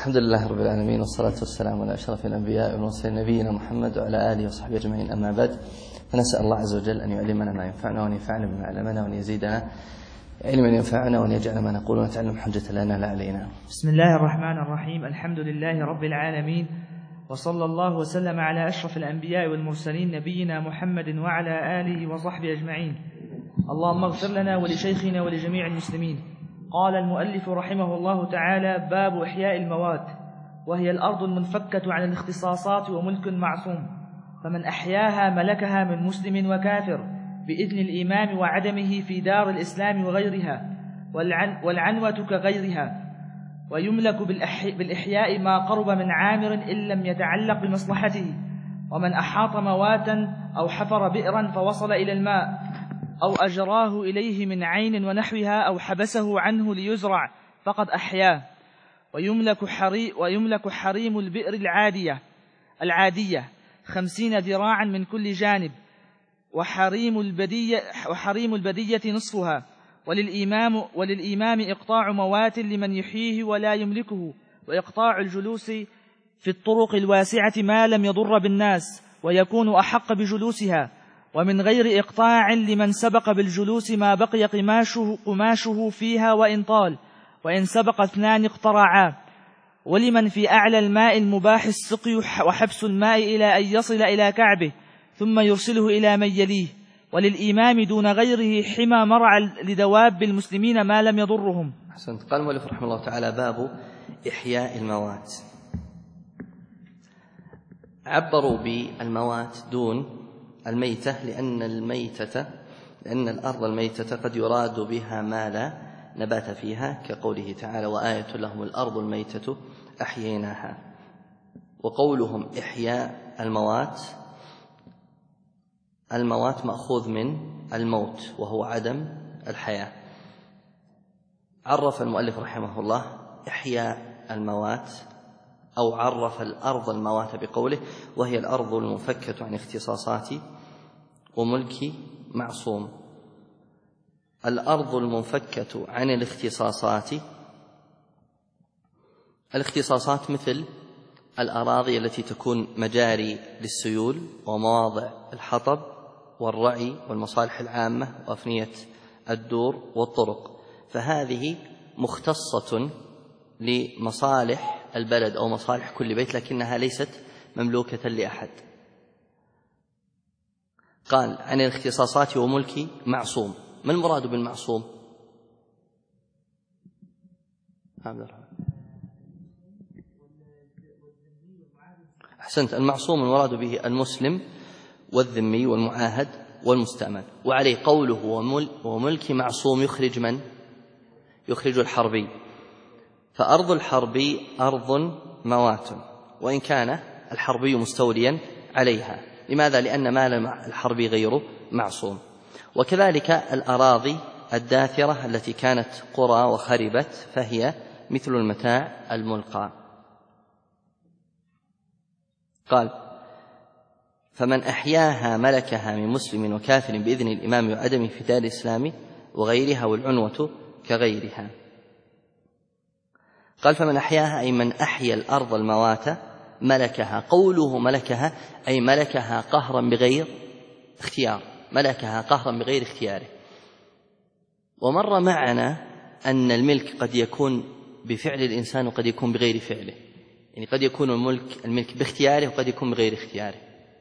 الحمد لله رب العالمين، والصلاة والسلام على أشرف الأنبياء والمرسلين نبينا محمد وعلى آله وصحبه أجمعين، أما بعد، فنسأل الله عز وجل أن يعلمنا ما ينفعنا وأن ينفعنا بما علمنا وأن يزيدنا علما ينفعنا وأن يجعل ما نقول ونتعلم حجة لنا لا علينا. بسم الله الرحمن الرحيم. الحمد لله رب العالمين، وصلى الله وسلم على أشرف الأنبياء والمرسلين نبينا محمد وعلى آله وصحبه أجمعين. اللهم اغفر لنا ولشيخنا ولجميع المسلمين. قال المؤلف رحمه الله تعالى: باب إحياء الموات، وهي الأرض المنفكة عن الاختصاصات وملك معصوم، فمن أحياها ملكها من مسلم وكافر بإذن الإمام وعدمه في دار الإسلام وغيرها، والعنوة كغيرها. ويملك بالإحياء ما قرب من عامر إن لم يتعلق بمصلحته. ومن أحاط مواتا أو حفر بئرا فوصل إلى الماء أو أجراه إليه من عين ونحوها أو حبسه عنه ليزرع فقد أحياه. ويملك حريم البئر العادية 50 ذراعا من كل جانب، وحريم البدية نصفها. وللإمام إقطاع موات لمن يحييه ولا يملكه، وإقطاع الجلوس في الطرق الواسعة ما لم يضر بالناس ويكون أحق بجلوسها، ومن غير إقطاع لمن سبق بالجلوس ما بقي قماشه فيها وإن طال، وإن سبق 2 اقترعا. ولمن في أعلى الماء المباح السقي وحبس الماء إلى أن يصل إلى كعبه ثم يرسله إلى من يليه. وللإمام دون غيره حمى مرعى لدواب المسلمين ما لم يضرهم. أحسنت. قال المؤلف رحمه الله تعالى: باب إحياء الموات. عبروا بالموات دون الميتة لأن الأرض الميتة قد يراد بها ما لا نبات فيها، كقوله تعالى: وآية لهم الأرض الميتة أحييناها. وقولهم إحياء الموات مأخوذ من الموت وهو عدم الحياة. عرف المؤلف رحمه الله إحياء الموات، أو عرف الأرض الموات بقوله: وهي الأرض المنفكة عن اختصاصات وملك معصوم. الأرض المنفكة عن الاختصاصات مثل الأراضي التي تكون مجاري للسيول ومواضع الحطب والرعي والمصالح العامة وأفنية الدور والطرق، فهذه مختصة لمصالح البلد أو مصالح كل بيت، لكنها ليست مملوكة لأحد. قال: عن الاختصاصات وملك معصوم. ما المراد بالمعصوم؟ أحسنت. المعصوم المراد به المسلم والذمي والمعاهد والمستأمن. وعليه قوله وملك معصوم يخرج من؟ يخرج الحربي. فأرض الحربي أرض موات، وإن كان الحربي مستوليا عليها. لماذا؟ لأن مال الحربي غير معصوم. وكذلك الأراضي الداثرة التي كانت قرى وخربت فهي مثل المتاع الملقى. قال: فمن أحياها ملكها من مسلم وكافر بإذن الإمام وعدمه في دار الإسلام وغيرها، والعنوة كغيرها. قال: فمن أحياها أي من أحيا الأرض الموات ملكها. قوله ملكها أي ملكها قهرا بغير اختيار، ملكها قهرا بغير اختياره. ومر معنا أن الملك قد يكون بفعل الإنسان وقد يكون بغير فعله، يعني قد يكون الملك باختياره وقد يكون بغير اختياره.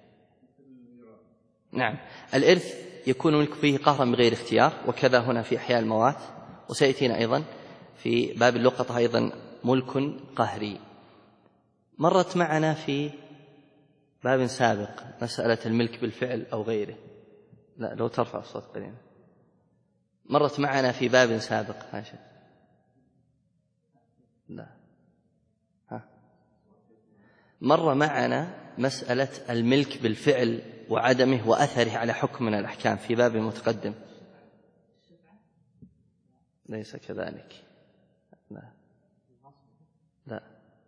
نعم، الإرث يكون الملك فيه قهرا بغير اختيار، وكذا هنا في إحياء الموات. وسيأتينا أيضا في باب اللقطة أيضا ملك قهري. مرت معنا في باب سابق مسألة الملك بالفعل أو غيره. لا، لو ترفع الصوت قليلا. مرت معنا في باب سابق. ماشي. لا. مر معنا مسألة الملك بالفعل وعدمه وأثره على حكم من الأحكام في باب متقدم. ليس كذلك. لا.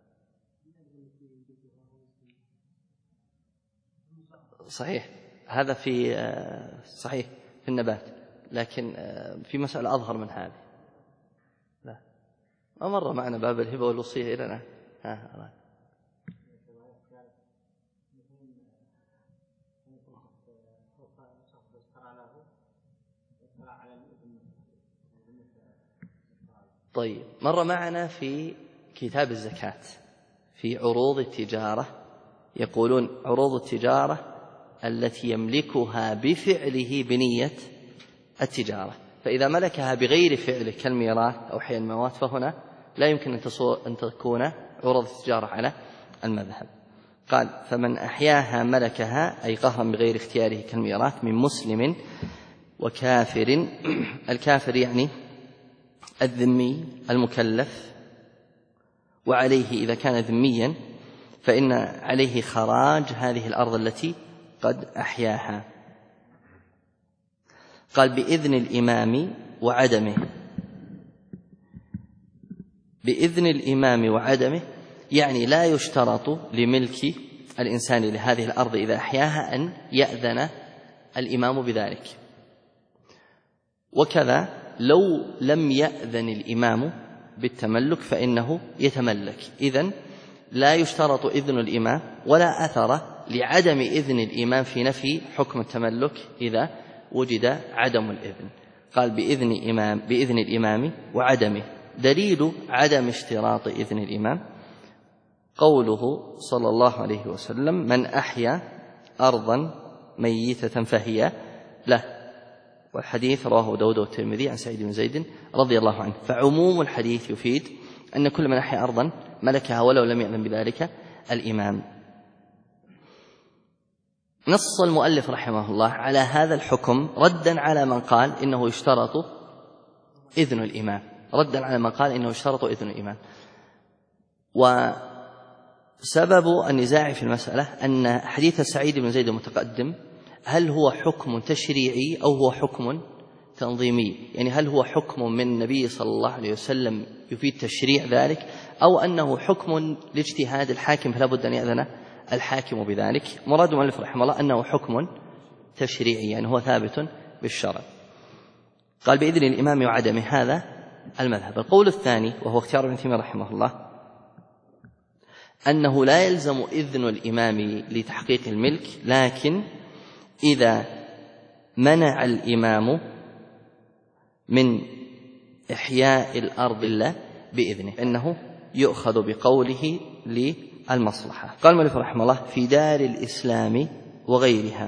صحيح، هذا في صحيح في النبات، لكن في مسألة أظهر من هذه. لا، ما مر معنا باب الهبة والوصية إلى الآن. طيب، مر معنا في كتاب الزكاة في عروض التجارة يقولون عروض التجارة التي يملكها بفعله بنية التجارة، فإذا ملكها بغير فعله كالميراث أو حي الموات فهنا لا يمكن أن تكون عروض التجارة على المذهب. قال: فمن أحياها ملكها أي قهرا بغير اختياره كالميراث من مسلم وكافر. الكافر يعني الذمي المكلف، وعليه إذا كان ذميا فإن عليه خراج هذه الأرض التي قد أحياها. قال: بإذن الإمام وعدمه. بإذن الإمام وعدمه يعني لا يشترط لملك الإنسان لهذه الأرض إذا أحياها أن يأذن الإمام بذلك، وكذا لو لم يأذن الإمام بالتملك فإنه يتملك. إذن لا يشترط إذن الإمام، ولا أثر لعدم إذن الإمام في نفي حكم التملك إذا وجد عدم الإذن. قال: بإذن الإمام وعدمه. دليل عدم اشتراط إذن الإمام قوله صلى الله عليه وسلم: من أحيا أرضا ميتة فهي له. والحديث رواه داود والترمذي عن سعيد بن زيد رضي الله عنه. فعموم الحديث يفيد أن كل من أحيا أرضا ملكها ولو لم يأذن بذلك الإمام. نص المؤلف رحمه الله على هذا الحكم ردا على من قال إنه يشترط إذن الإمام، ردا على من قال إنه يشترط إذن الإمام. وسبب النزاع في المسألة أن حديث سعيد بن زيد المتقدم هل هو حكم تشريعي أو هو حكم تنظيمي، يعني هل هو حكم من النبي صلى الله عليه وسلم يفيد تشريع ذلك، أو أنه حكم لاجتهاد الحاكم فلا بد أن يأذن الحاكم بذلك. مراد المؤلف رحمه الله أنه حكم تشريعي، يعني هو ثابت بالشرع. قال: بإذن الإمام وعدمه، هذا المذهب. القول الثاني وهو اختيار ابن تيمية رحمه الله أنه لا يلزم إذن الإمام لتحقيق الملك، لكن إذا منع الإمام من إحياء الأرض إلا بإذنه إنه يؤخذ بقوله للمصلحة. قال المؤلف رحمه الله: في دار الإسلام وغيرها.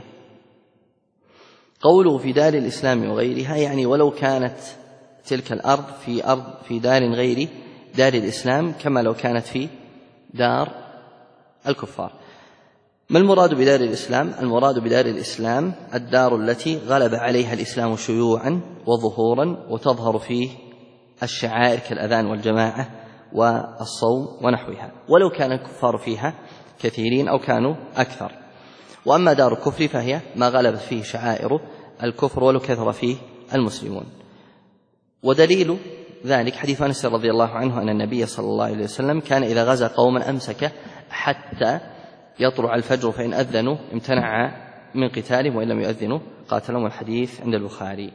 قوله في دار الإسلام وغيرها يعني ولو كانت تلك الأرض في دار غير دار الإسلام، كما لو كانت في دار الكفار. ما المراد بدار الإسلام؟ المراد بدار الإسلام الدار التي غلب عليها الإسلام شيوعا وظهورا، وتظهر فيه الشعائر كالأذان والجماعة والصوم ونحوها، ولو كان الكفار فيها كثيرين أو كانوا أكثر. وأما دار الكفر فهي ما غلبت فيه شعائر الكفر ولو كثر فيه المسلمون. ودليل ذلك حديث أنس رضي الله عنه أن النبي صلى الله عليه وسلم كان إذا غزا قوما أمسك حتى يطلع الفجر، فإن أذنوا امتنع من قتالهم، وإن لم يؤذنوا قاتلهم. الحديث عند البخاري.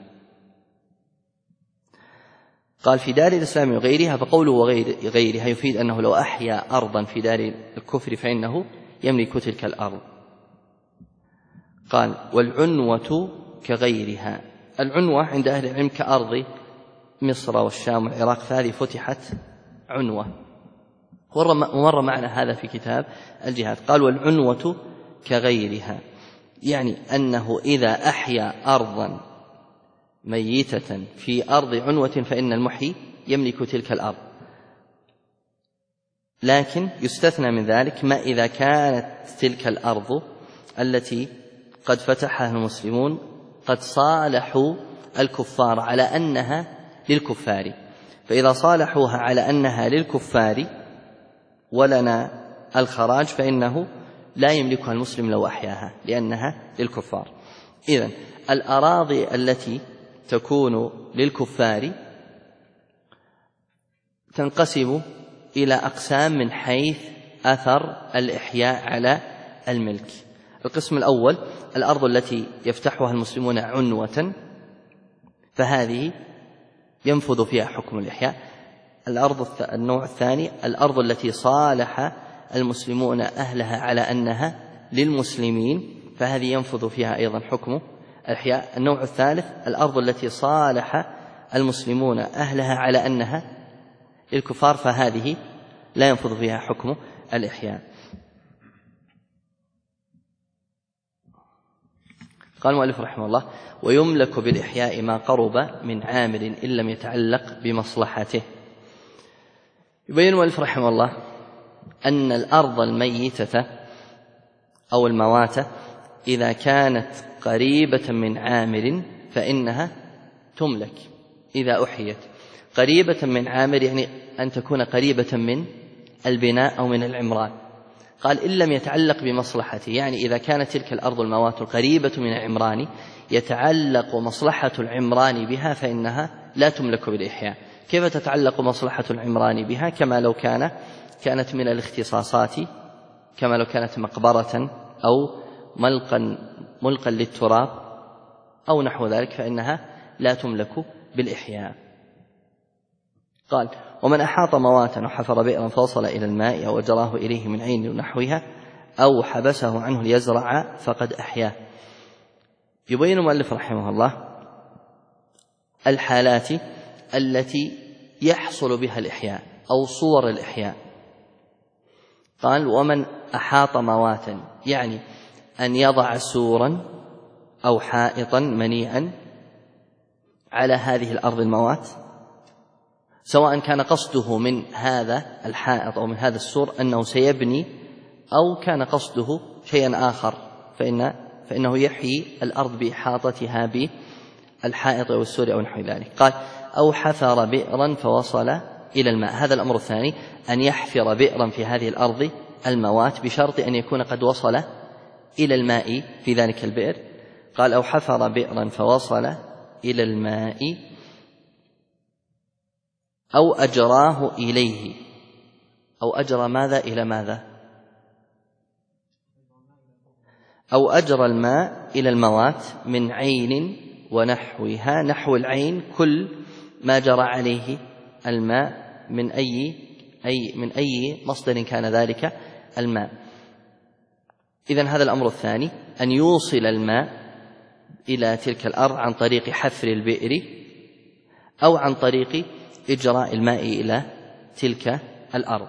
قال: في دار الإسلام وغيرها. فقوله وغيرها يفيد أنه لو أحيا أرضا في دار الكفر فإنه يملك تلك الأرض. قال: والعنوة كغيرها. العنوة عند أهل العلم كأرض مصر والشام والعراق، فهذه فتحت عنوة، ومر معنا هذا في كتاب الجهاد. قال: والعنوة كغيرها يعني أنه إذا أحيا أرضا ميتة في أرض عنوة فإن المحيي يملك تلك الأرض، لكن يستثنى من ذلك ما إذا كانت تلك الأرض التي قد فتحها المسلمون قد صالحوا الكفار على أنها للكفار، فإذا صالحوها على أنها للكفار ولنا الخراج فإنه لا يملكها المسلم لو أحياها لأنها للكفار. إذن الأراضي التي تكون للكفار تنقسم إلى أقسام من حيث أثر الإحياء على الملك. القسم الأول الأرض التي يفتحها المسلمون عنوة، فهذه ينفذ فيها حكم الإحياء. النوع الثاني الأرض التي صالح المسلمون أهلها على أنها للمسلمين، فهذه ينفذ فيها أيضا حكم الإحياء. النوع الثالث الأرض التي صالح المسلمون أهلها على أنها للكفار، فهذه لا ينفذ فيها حكم الإحياء. قال المؤلف رحمه الله: ويملك بالإحياء ما قرب من عامل إن لم يتعلق بمصلحته. يبين المؤلف رحمه الله أن الأرض الميتة أو المواتة إذا كانت قريبة من عامل فإنها تملك إذا أحيت. قريبة من عامل يعني أن تكون قريبة من البناء أو من العمران. قال إن لم يتعلق بمصلحته، يعني إذا كانت تلك الأرض الموات قريبة من العمران يتعلق مصلحة العمران بها فإنها لا تملك بالإحياء. كيف تتعلق مصلحة العمران بها؟ كما لو كانت من الاختصاصات، كما لو كانت مقبرة أو ملقا للتراب أو نحو ذلك، فإنها لا تملك بالإحياء. قال: ومن أحاط مواتا وحفر بئرا فوصل إلى الماء أو أجراه إليه من عين نحوها أو حبسه عنه ليزرع فقد أحياه. يبين المؤلف رحمه الله الحالات التي يحصل بها الإحياء أو صور الإحياء. قال: ومن أحاط مواتا، يعني أن يضع سورا أو حائطا منيعا على هذه الأرض الموات، سواء كان قصده من هذا الحائط أو من هذا السور أنه سيبني، أو كان قصده شيئا آخر، فإنه يحيي الأرض بإحاطتها بالحائط أو السور أو نحو ذلك. قال: أو حفر بئرا فوصل إلى الماء. هذا الأمر الثاني، أن يحفر بئرا في هذه الأرض الموات بشرط أن يكون قد وصل إلى الماء في ذلك البئر. قال: أو حفر بئرا فوصل إلى الماء أو أجراه إليه. أو أجرى ماذا إلى ماذا؟ أو أجرى الماء إلى الموات من عين ونحوها. نحو العين كل ما جرى عليه الماء من أي مصدر كان ذلك الماء. إذن هذا الأمر الثاني، أن يوصل الماء إلى تلك الأرض عن طريق حفر البئر أو عن طريق إجراء الماء إلى تلك الأرض.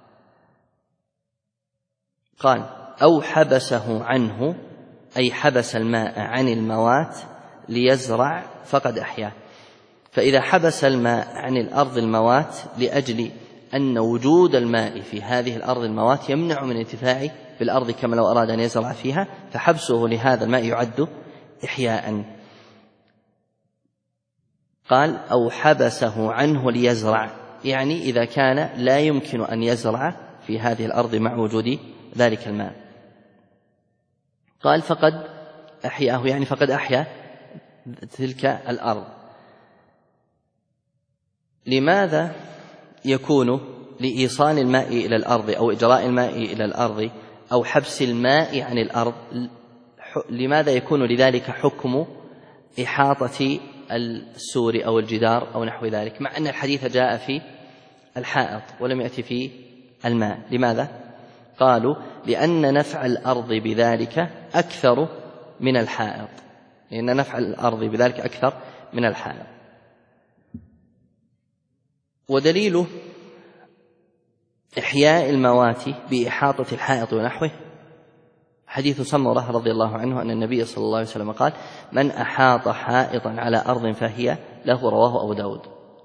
قال: أو حبسه عنه، أي حبس الماء عن الموات ليزرع فقد أحياه. فإذا حبس الماء عن الأرض الموات لأجل أن وجود الماء في هذه الأرض الموات يمنع من الانتفاع بالأرض كما لو أراد أن يزرع فيها، فحبسه لهذا الماء يعد إحياء. قال: أو حبسه عنه ليزرع، يعني إذا كان لا يمكن أن يزرع في هذه الأرض مع وجود ذلك الماء. قال: فقد أحياه، يعني فقد أحيا تلك الأرض. لماذا يكون لإيصال الماء إلى الأرض أو إجراء الماء إلى الأرض أو حبس الماء عن الأرض، لماذا يكون لذلك حكم إحاطة السور أو الجدار أو نحو ذلك، مع أن الحديث جاء في الحائط ولم يأتي في الماء؟ لماذا؟ قالوا: لأن نفع الأرض بذلك أكثر من الحائط، لأن نفع الأرض بذلك أكثر من الحائط. ودليل إحياء الموات بإحاطة الحائط ونحوه حديث سمرة رضي الله عنه أن النبي صلى الله عليه وسلم قال: من أحاط حائطا على أرض فهي له، رواه أبو داود.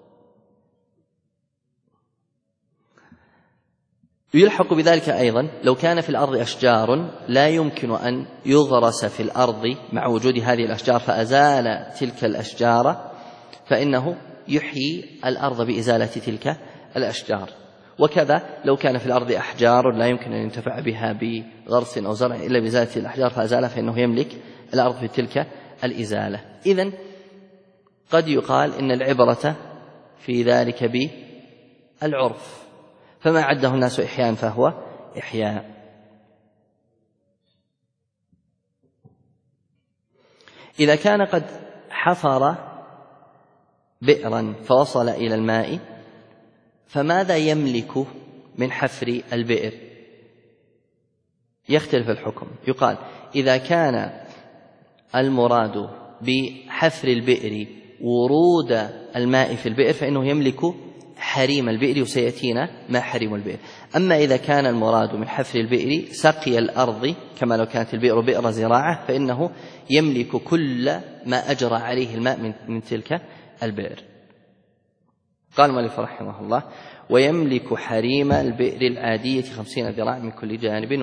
يلحق بذلك أيضا لو كان في الأرض أشجار لا يمكن أن يغرس في الأرض مع وجود هذه الأشجار فأزال تلك الأشجار، فإنه يحيي الأرض بإزالة تلك الأشجار. وكذا لو كان في الأرض أحجار لا يمكن أن ينتفع بها بغرس أو زرع إلا بإزالة الأحجار فأزالها، فإنه يملك الأرض في تلك الإزالة. إذن قد يقال إن العبرة في ذلك بالعرف، فما عده الناس إحياء فهو إحياء. إذا كان قد حفر بئرا فوصل إلى الماء فماذا يملك من حفر البئر؟ يختلف الحكم. يقال إذا كان المراد بحفر البئر ورود الماء في البئر فإنه يملك حريم البئر، وسيأتينا ما حريم البئر. أما إذا كان المراد من حفر البئر سقي الأرض كما لو كانت البئر بئر زراعة فإنه يملك كل ما أجرى عليه الماء من تلك البئر. قال المؤلف رحمه الله: ويملك حريم البئر العادية 50 ذراع من كل جانب،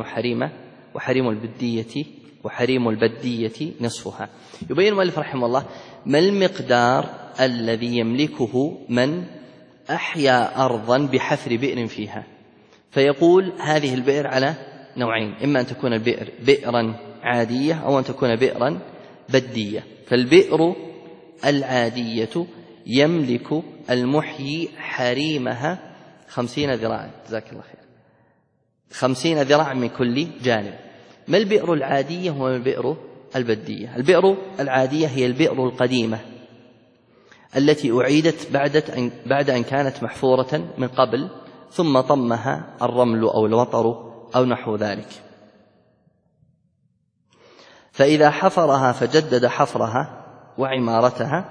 وحريم البدية نصفها. يبين المؤلف رحمه الله ما المقدار الذي يملكه من أحيا أرضا بحفر بئر فيها، فيقول هذه البئر على نوعين: إما أن تكون البئر بئرا عادية أو أن تكون بئرا بدية. فالبئر العادية يملك المحيي حريمها 50 ذراعا، جزاك الله خير، 50 ذراعا من كل جانب. ما البئر العادية وما البئر البدية؟ البئر العادية هي البئر القديمة التي أعيدت بعد أن كانت محفورة من قبل، ثم طمها الرمل أو الوطر أو نحو ذلك. فإذا حفرها فجدد حفرها وعمارتها،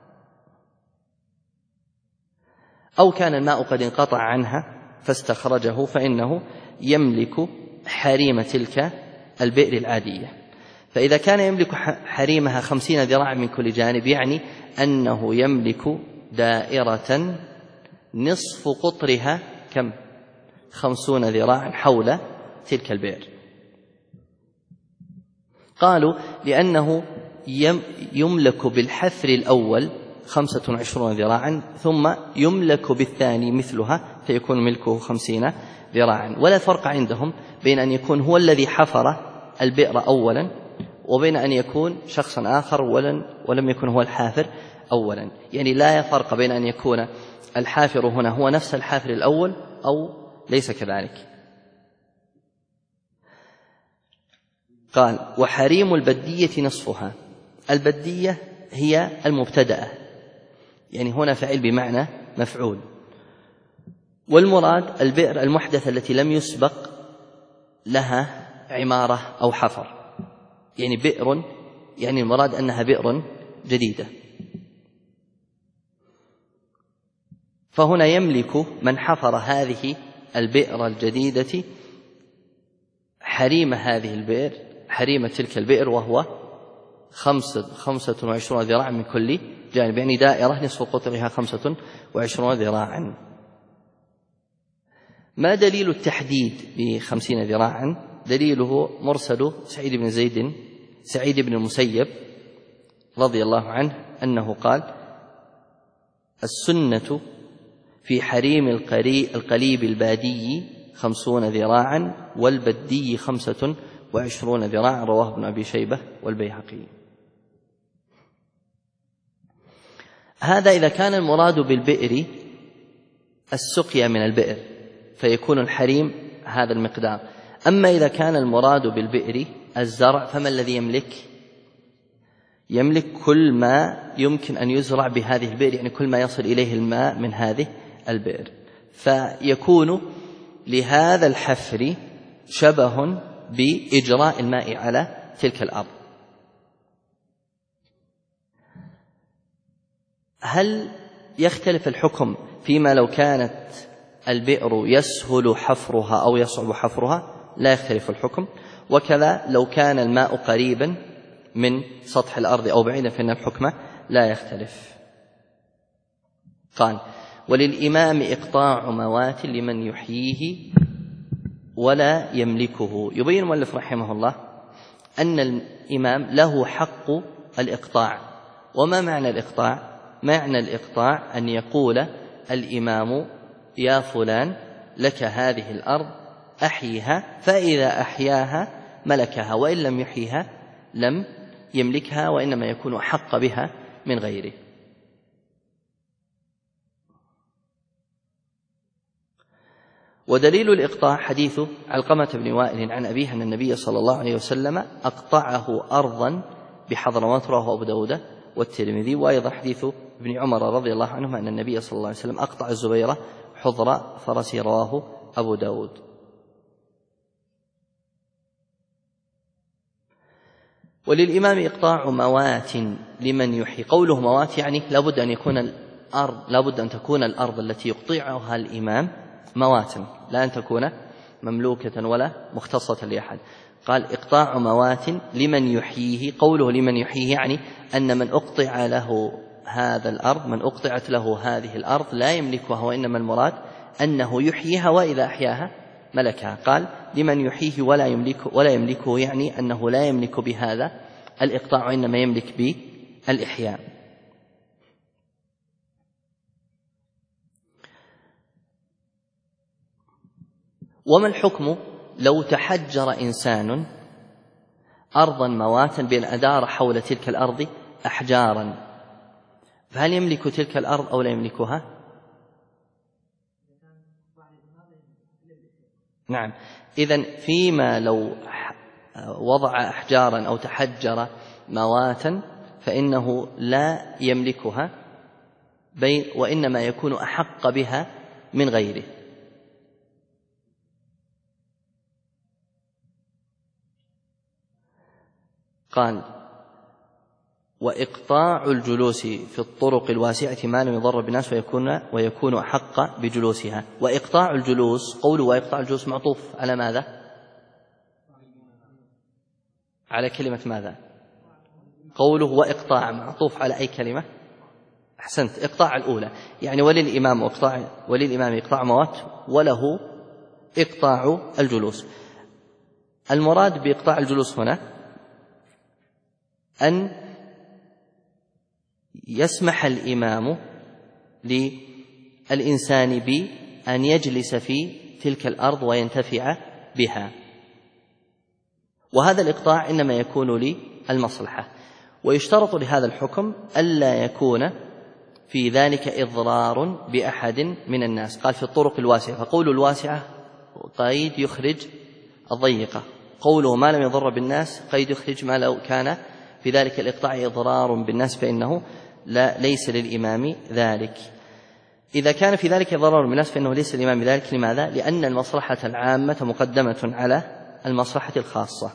أو كان الماء قد انقطع عنها فاستخرجه، فإنه يملك حريم تلك البئر العادية. فإذا كان يملك حريمها 50 ذراعا من كل جانب، يعني أنه يملك دائرة نصف قطرها كم؟ 50 ذراعا حول تلك البئر. قالوا لأنه يملك بالحفر الأول 25 ذراعا، ثم يملك بالثاني مثلها فيكون ملكه 50 ذراعا. ولا فرق عندهم بين أن يكون هو الذي حفر البئر أولا وبين أن يكون شخصا آخر ولم يكن هو الحافر أولا. يعني لا فرق بين أن يكون الحافر هنا هو نفس الحافر الأول أو ليس كذلك. قال: وحريم البدية نصفها. البدية هي المبتدأة، يعني هنا فعل بمعنى مفعول، والمراد البئر المحدثة التي لم يسبق لها عمارة أو حفر، يعني بئر، يعني المراد أنها بئر جديدة. فهنا يملك من حفر هذه البئر الجديدة حريم هذه البئر، حريم تلك البئر، وهو 25 ذراعا من كل جانب، يعني دائرة نصف قطرها 25 ذراعا. ما دليل التحديد ب50 ذراعا؟ دليله مرسل سعيد بن المسيب رضي الله عنه أنه قال: السنة في حريم القليب البادي 50 ذراعا والبدي 25 ذراعا، رواه ابن أبي شيبة والبيهقي. هذا إذا كان المراد بالبئر السقيا من البئر فيكون الحريم هذا المقدار. أما إذا كان المراد بالبئر الزرع فما الذي يملك كل ما يمكن أن يزرع بهذه البئر، يعني كل ما يصل إليه الماء من هذه البئر، فيكون لهذا الحفر شبه بإجراء الماء على تلك الأرض. هل يختلف الحكم فيما لو كانت البئر يسهل حفرها أو يصعب حفرها؟ لا يختلف الحكم. وكذا لو كان الماء قريبا من سطح الأرض أو بعيدا فإن الحكم لا يختلف. قال: وللإمام إقطاع موات لمن يحييه ولا يملكه. يبين المؤلف رحمه الله أن الإمام له حق الإقطاع. وما معنى الإقطاع؟ معنى الإقطاع أن يقول الإمام: يا فلان لك هذه الأرض أحيها، فإذا أحياها ملكها، وإن لم يحيها لم يملكها، وإنما يكون أحق بها من غيره. ودليل الإقطاع حديث علقمة بن وائل عن أبيه أن النبي صلى الله عليه وسلم أقطعه أرضا بحضرموت، رواه أبو داود والترمذي. وأيضا حديث ابن عمر رضي الله عنهما أن النبي صلى الله عليه وسلم أقطع الزبير حضر فرسي، رواه أبو داود. وللإمام إقطاع موات لمن يحيي. قوله موات يعني لابد أن تكون الأرض التي يقطعها الإمام مواتا، لا أن تكون مملوكة ولا مختصة لأحد. قال إقطاع موات لمن يحييه. قوله لمن يحييه يعني أن من أقطع له هذا الأرض، من أقطعت له هذه الأرض لا يملكها، وإنما المراد أنه يحييها وإذا أحياها ملكها. قال لمن يحييه ولا يملكه يعني أنه لا يملك بهذا الإقطاع، إنما يملك بالإحياء. وما الحكم لو تحجر إنسان أرضا مواتا بأن أدار حول تلك الأرض أحجارا، فهل يملك تلك الأرض أو لا يملكها؟ نعم. إذن فيما لو وضع أحجارا أو تحجر مواتا فإنه لا يملكها، وإنما يكون أحق بها من غيره. قال وإقطاع الجلوس في الطرق الواسعة ما لم يضر بالناس ويكون أحق بجلوسها. وإقطاع الجلوس، قوله وإقطاع الجلوس معطوف على ماذا؟ على كلمة ماذا؟ قوله وإقطاع معطوف على أي كلمة؟ أحسنت، إقطاع الأولى، يعني وللإمام إقطاع موات وله إقطاع الجلوس. المراد بإقطاع الجلوس هنا أن يسمح الإمام للإنسان بأن يجلس في تلك الأرض وينتفع بها، وهذا الإقطاع إنما يكون للمصلحة. ويشترط لهذا الحكم ألا يكون في ذلك إضرار بأحد من الناس. قال في الطرق الواسعة، فقول الواسعة قيد يخرج الضيقة، قوله ما لم يضر بالناس قيد يخرج ما لو كان في ذلك الإقطاع إضرار بالناس فإنه ليس للإمام ذلك. إذا كان في ذلك ضرر بالناس فإنه ليس للإمام ذلك. لماذا؟ لأن المصلحة العامة مقدمة على المصلحة الخاصة.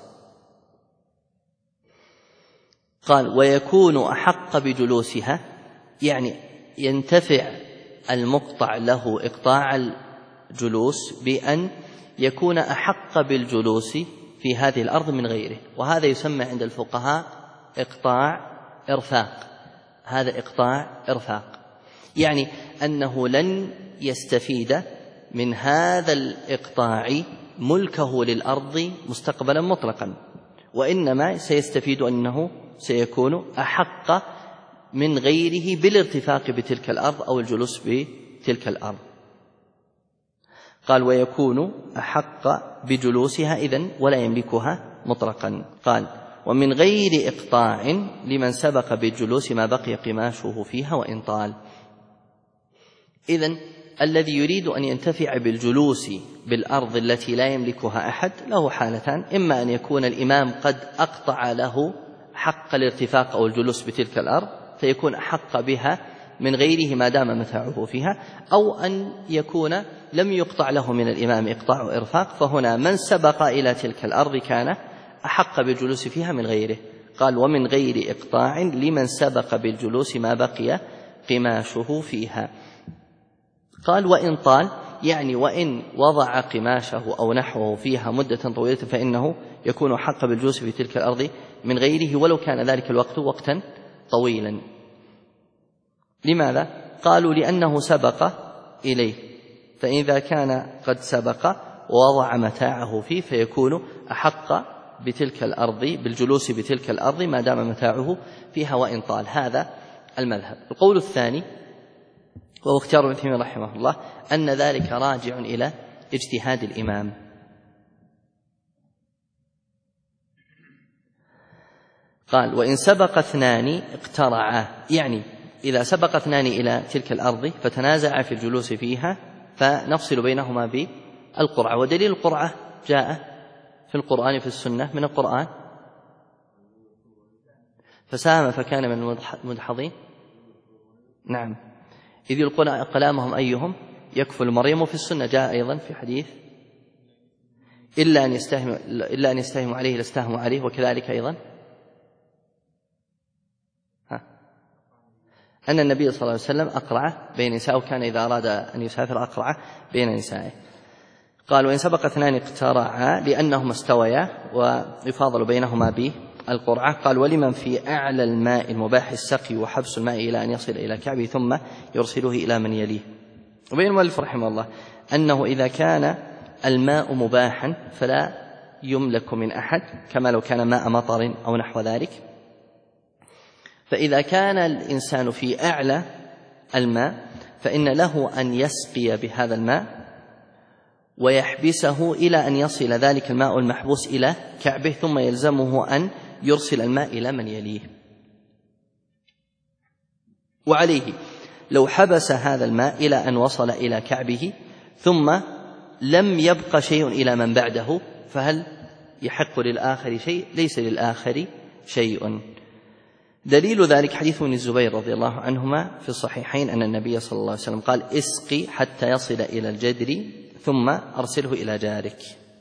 قال ويكون أحق بجلوسها، يعني ينتفع المقطع له إقطاع الجلوس بأن يكون أحق بالجلوس في هذه الأرض من غيره، وهذا يسمى عند الفقهاء إقطاع إرفاق. هذا إقطاع إرفاق، يعني أنه لن يستفيد من هذا الإقطاع ملكه للأرض مستقبلا مطلقا، وإنما سيستفيد أنه سيكون أحق من غيره بالارتفاق بتلك الأرض أو الجلوس بتلك الأرض. قال ويكون أحق بجلوسها إذن ولا يملكها مطلقا. قال ومن غير إقطاع لمن سبق بالجلوس ما بقي قماشه فيها وإن طال. إذن الذي يريد أن ينتفع بالجلوس بالأرض التي لا يملكها أحد له حالتان: إما أن يكون الإمام قد أقطع له حق الارتفاق أو الجلوس بتلك الأرض فيكون أحق بها من غيره ما دام متاعه فيها، أو أن يكون لم يقطع له من الإمام إقطاع إرفاق، فهنا من سبق إلى تلك الأرض كان أحق بالجلوس فيها من غيره. قال ومن غير إقطاع لمن سبق بالجلوس ما بقي قماشه فيها. قال وإن طال، يعني وإن وضع قماشه أو نحوه فيها مدة طويلة فإنه يكون حق بالجلوس في تلك الأرض من غيره ولو كان ذلك الوقت وقتا طويلا. لماذا؟ قالوا لأنه سبق إليه، فإذا كان قد سبق ووضع متاعه فيه فيكون أحق بتلك الأرض بالجلوس بتلك الأرض ما دام متاعه فيها وإن طال. هذا المذهب. القول الثاني وهو اختيار ابن تيمية رحمه الله أن ذلك راجع إلى اجتهاد الإمام. قال وإن سبق اثنان اقترعا، يعني إذا سبق اثنان إلى تلك الأرض فتنازعا في الجلوس فيها فنفصل بينهما بالقرعة. ودليل القرعة جاء في القرآن في السنة من القرآن: فساهم فكان من المدحضين. نعم، إذ يلقون أقلامهم أيهم يكفل مريم. وفي السنة جاء أيضا في حديث إلا أن يستهموا عليه لاستهموا عليه. وكذلك أيضا أن النبي صلى الله عليه وسلم أقرع بين نسائه، وكان إذا أراد أن يسافر أقرع بين نسائه. قال: وإن سبق اثنان اقترعا لأنهما استويا ويفاضل بينهما بالقرعة. قال: ولمن في أعلى الماء المباح السقي وحبس الماء إلى أن يصل إلى كعبه ثم يرسله إلى من يليه. وبين المؤلف رحمه الله أنه إذا كان الماء مباحا فلا يملك من أحد، كما لو كان ماء مطر أو نحو ذلك. فإذا كان الإنسان في أعلى الماء فإن له أن يسقي بهذا الماء ويحبسه إلى أن يصل ذلك الماء المحبوس إلى كعبه، ثم يلزمه أن يرسل الماء إلى من يليه. وعليه لو حبس هذا الماء إلى أن وصل إلى كعبه ثم لم يبق شيء إلى من بعده، فهل يحق للآخر شيء؟ ليس للآخر شيء. دليل ذلك حديث ابن الزبير رضي الله عنهما في الصحيحين أن النبي صلى الله عليه وسلم قال: اسقي حتى يصل إلى الجدر ثم أرسله إلى جارك.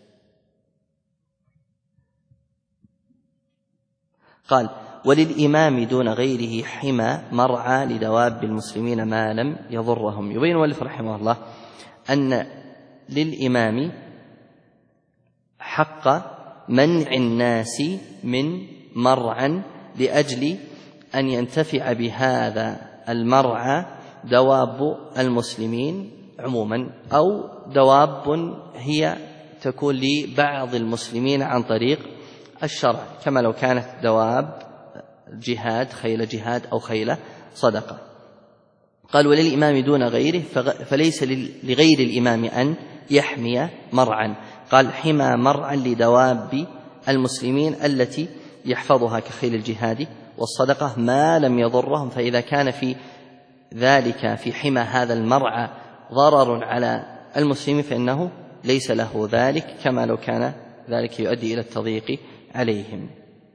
قال: وللإمام دون غيره حمى مرعى لدواب المسلمين ما لم يضرهم. يبين المؤلف رحمه الله أن للإمام حق منع الناس من مرعى لأجل أن ينتفع بهذا المرعى دواب المسلمين عموما، أو دواب هي تكون لبعض المسلمين عن طريق الشرع، كما لو كانت دواب جهاد، خيل جهاد أو خيل صدقة. قال: وللإمام دون غيره، فليس لغير الإمام أن يحمي مرعا. قال: حمى مرعا لدواب المسلمين التي يحفظها كخيل الجهاد والصدقة ما لم يضرهم. فإذا كان في ذلك في حمى هذا المرعى ضرر على المسلمين فإنه ليس له ذلك، كما لو كان ذلك يؤدي إلى التضييق عليهم.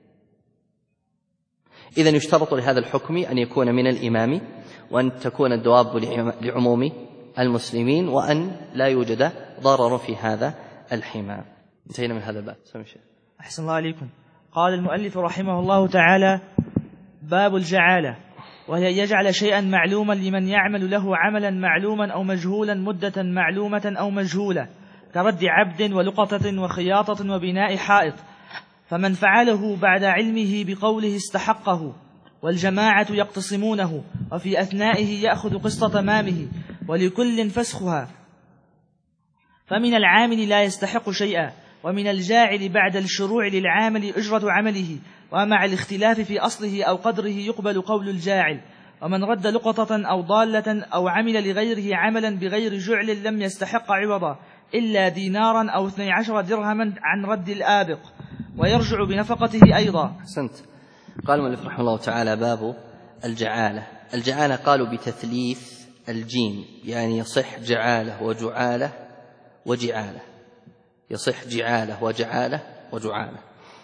إذن يشترط لهذا الحكم أن يكون من الإمام، وأن تكون الدواب لعموم المسلمين، وأن لا يوجد ضرر في هذا الحمى. انتهينا من هذا الباب. أحسن الله عليكم. قال المؤلف رحمه الله تعالى: باب الجعالة، وهي يجعل شيئا معلوما لمن يعمل له عملا معلوما أو مجهولا مدة معلومة أو مجهولة، كرد عبد ولقطة وخياطة وبناء حائط، فمن فعله بعد علمه بقوله استحقه، والجماعة يقتسمونه، وفي أثنائه يأخذ قسط تمامه، ولكل فسخها، فمن العامل لا يستحق شيئا، ومن الجاعل بعد الشروع للعامل أجرة عمله، ومع الاختلاف في أصله أو قدره يقبل قول الجاعل. ومن رد لقطة أو ضالة أو عمل لغيره عملا بغير جعل لم يستحق عوضا إلا دينارا أو 12 درهما عن رد الآبق، ويرجع بنفقته أيضا. أحسنت. قال المؤلف رحمه الله تعالى: باب الجعالة. الجعالة قالوا بتثليث الجيم، يعني يصح جعالة وجعالة وجعالة، يصح جعالة وجعالة وجعالة.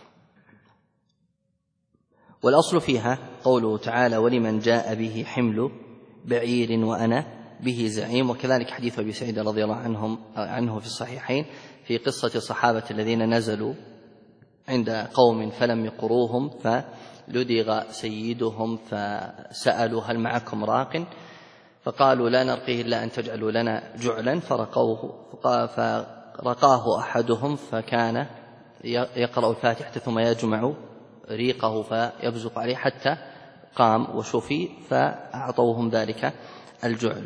والأصل فيها قوله تعالى: ولمن جاء به حمل بعير وأنا به زعيم. وكذلك حديث أبي سعيد رضي الله عنه في الصحيحين في قصة الصحابة الذين نزلوا عند قوم فلم يقروهم، فلدغ سيدهم فسألوا: هل معكم راق؟ فقالوا: لا نرقيه إلا أن تجعلوا لنا جعلا، فرقاه أحدهم فكان يقرأ الفاتحة ثم يجمع ريقه فيبزق عليه حتى قام وشفي، فأعطوهم ذلك الجعل.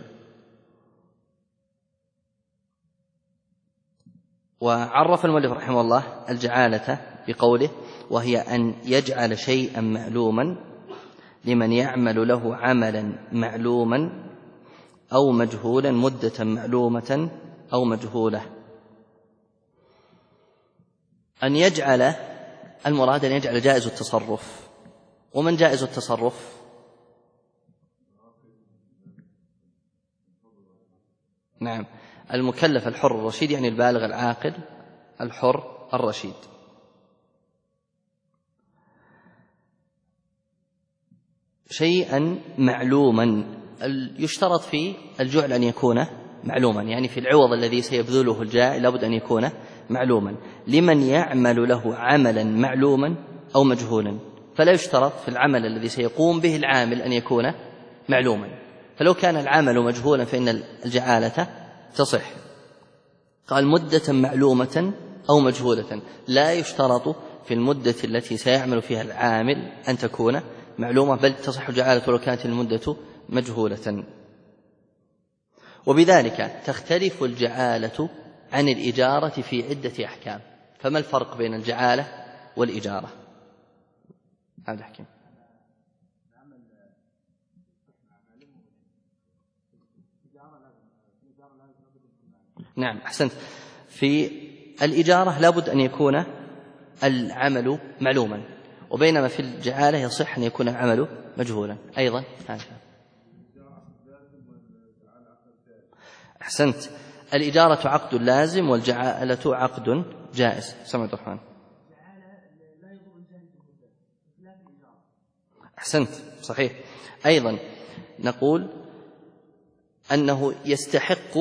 وعرف المؤلف رحمه الله الجعالة بقوله: وهي أن يجعل شيئا معلوما لمن يعمل له عملا معلوما أو مجهولا مدة معلومة أو مجهولة. أن يجعل، المراد أن يجعل جائز التصرف. ومن جائز التصرف؟ نعم، المكلف الحر الرشيد، يعني البالغ العاقل الحر الرشيد. شيئا معلوما، يشترط في الجعل أن يكون معلوما، يعني في العوض الذي سيبذله الجاعل لابد أن يكون معلوما. لمن يعمل له عملا معلوما أو مجهولا، فلا يشترط في العمل الذي سيقوم به العامل أن يكون معلوما، فلو كان العمل مجهولا فإن الجعالة تصح. قال مدة معلومة أو مجهولة، لا يشترط في المدة التي سيعمل فيها العامل أن تكون معلومة، بل تصح الجعالة ولو كانت المدة مجهولة. وبذلك تختلف الجعالة عن الإجارة في عدة أحكام. فما الفرق بين الجعالة والإجارة؟ هذا حكيم. نعم أحسنت. في الإجارة لابد أن يكون العمل معلوما، وبينما في الجعالة يصح أن يكون العمل مجهولا أيضا. أحسنت. الإجارة عقد لازم والجعالة عقد جائز. سمعت الرحمن. أحسنت صحيح. أيضا نقول أنه يستحق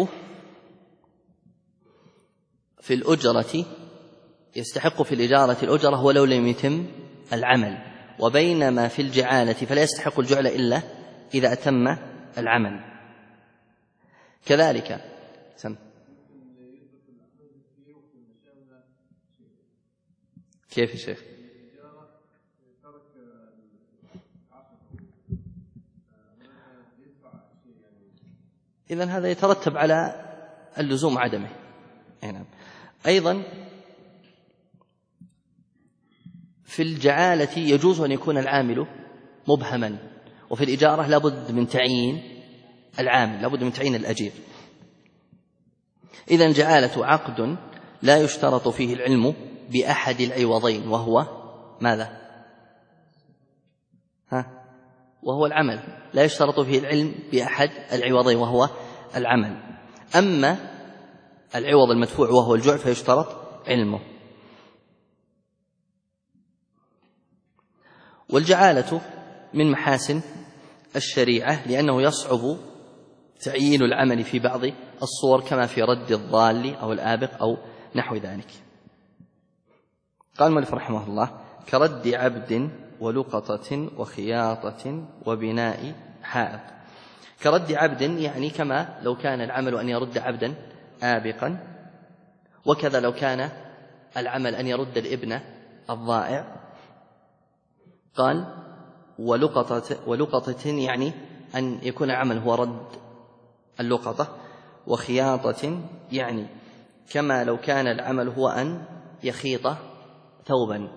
في الأجرة، يستحق في الإجارة الأجرة ولو لم يتم العمل، وبينما في الجعالة فلا يستحق الجعل إلا إذا أتم العمل. كذلك كيف يا شيخ؟ إذن هذا يترتب على اللزوم عدمه. أيضا في الجعالة يجوز أن يكون العامل مبهما، وفي الإجارة لابد من تعيين العامل، لابد من تعيين الأجير. إذن الجعالة عقد لا يشترط فيه العلم بأحد العوضين، وهو ماذا؟ وهو العمل. لا يشترط فيه العلم بأحد العوضين وهو العمل. أما العوض المدفوع وهو الجوع فيشترط علمه. والجعالة من محاسن الشريعة لأنه يصعب تعيين العمل في بعض الصور، كما في رد الضال أو الآبق أو نحو ذلك. قال المؤلف رحمه الله: كرد عبد ولقطة وخياطة وبناء حائط. كرد عبد يعني كما لو كان العمل أن يرد عبدا آبقا، وكذا لو كان العمل أن يرد الابن الضائع. قال ولقطة يعني أن يكون العمل هو رد اللقطة، وخياطة يعني كما لو كان العمل هو أن يخيط ثوبا.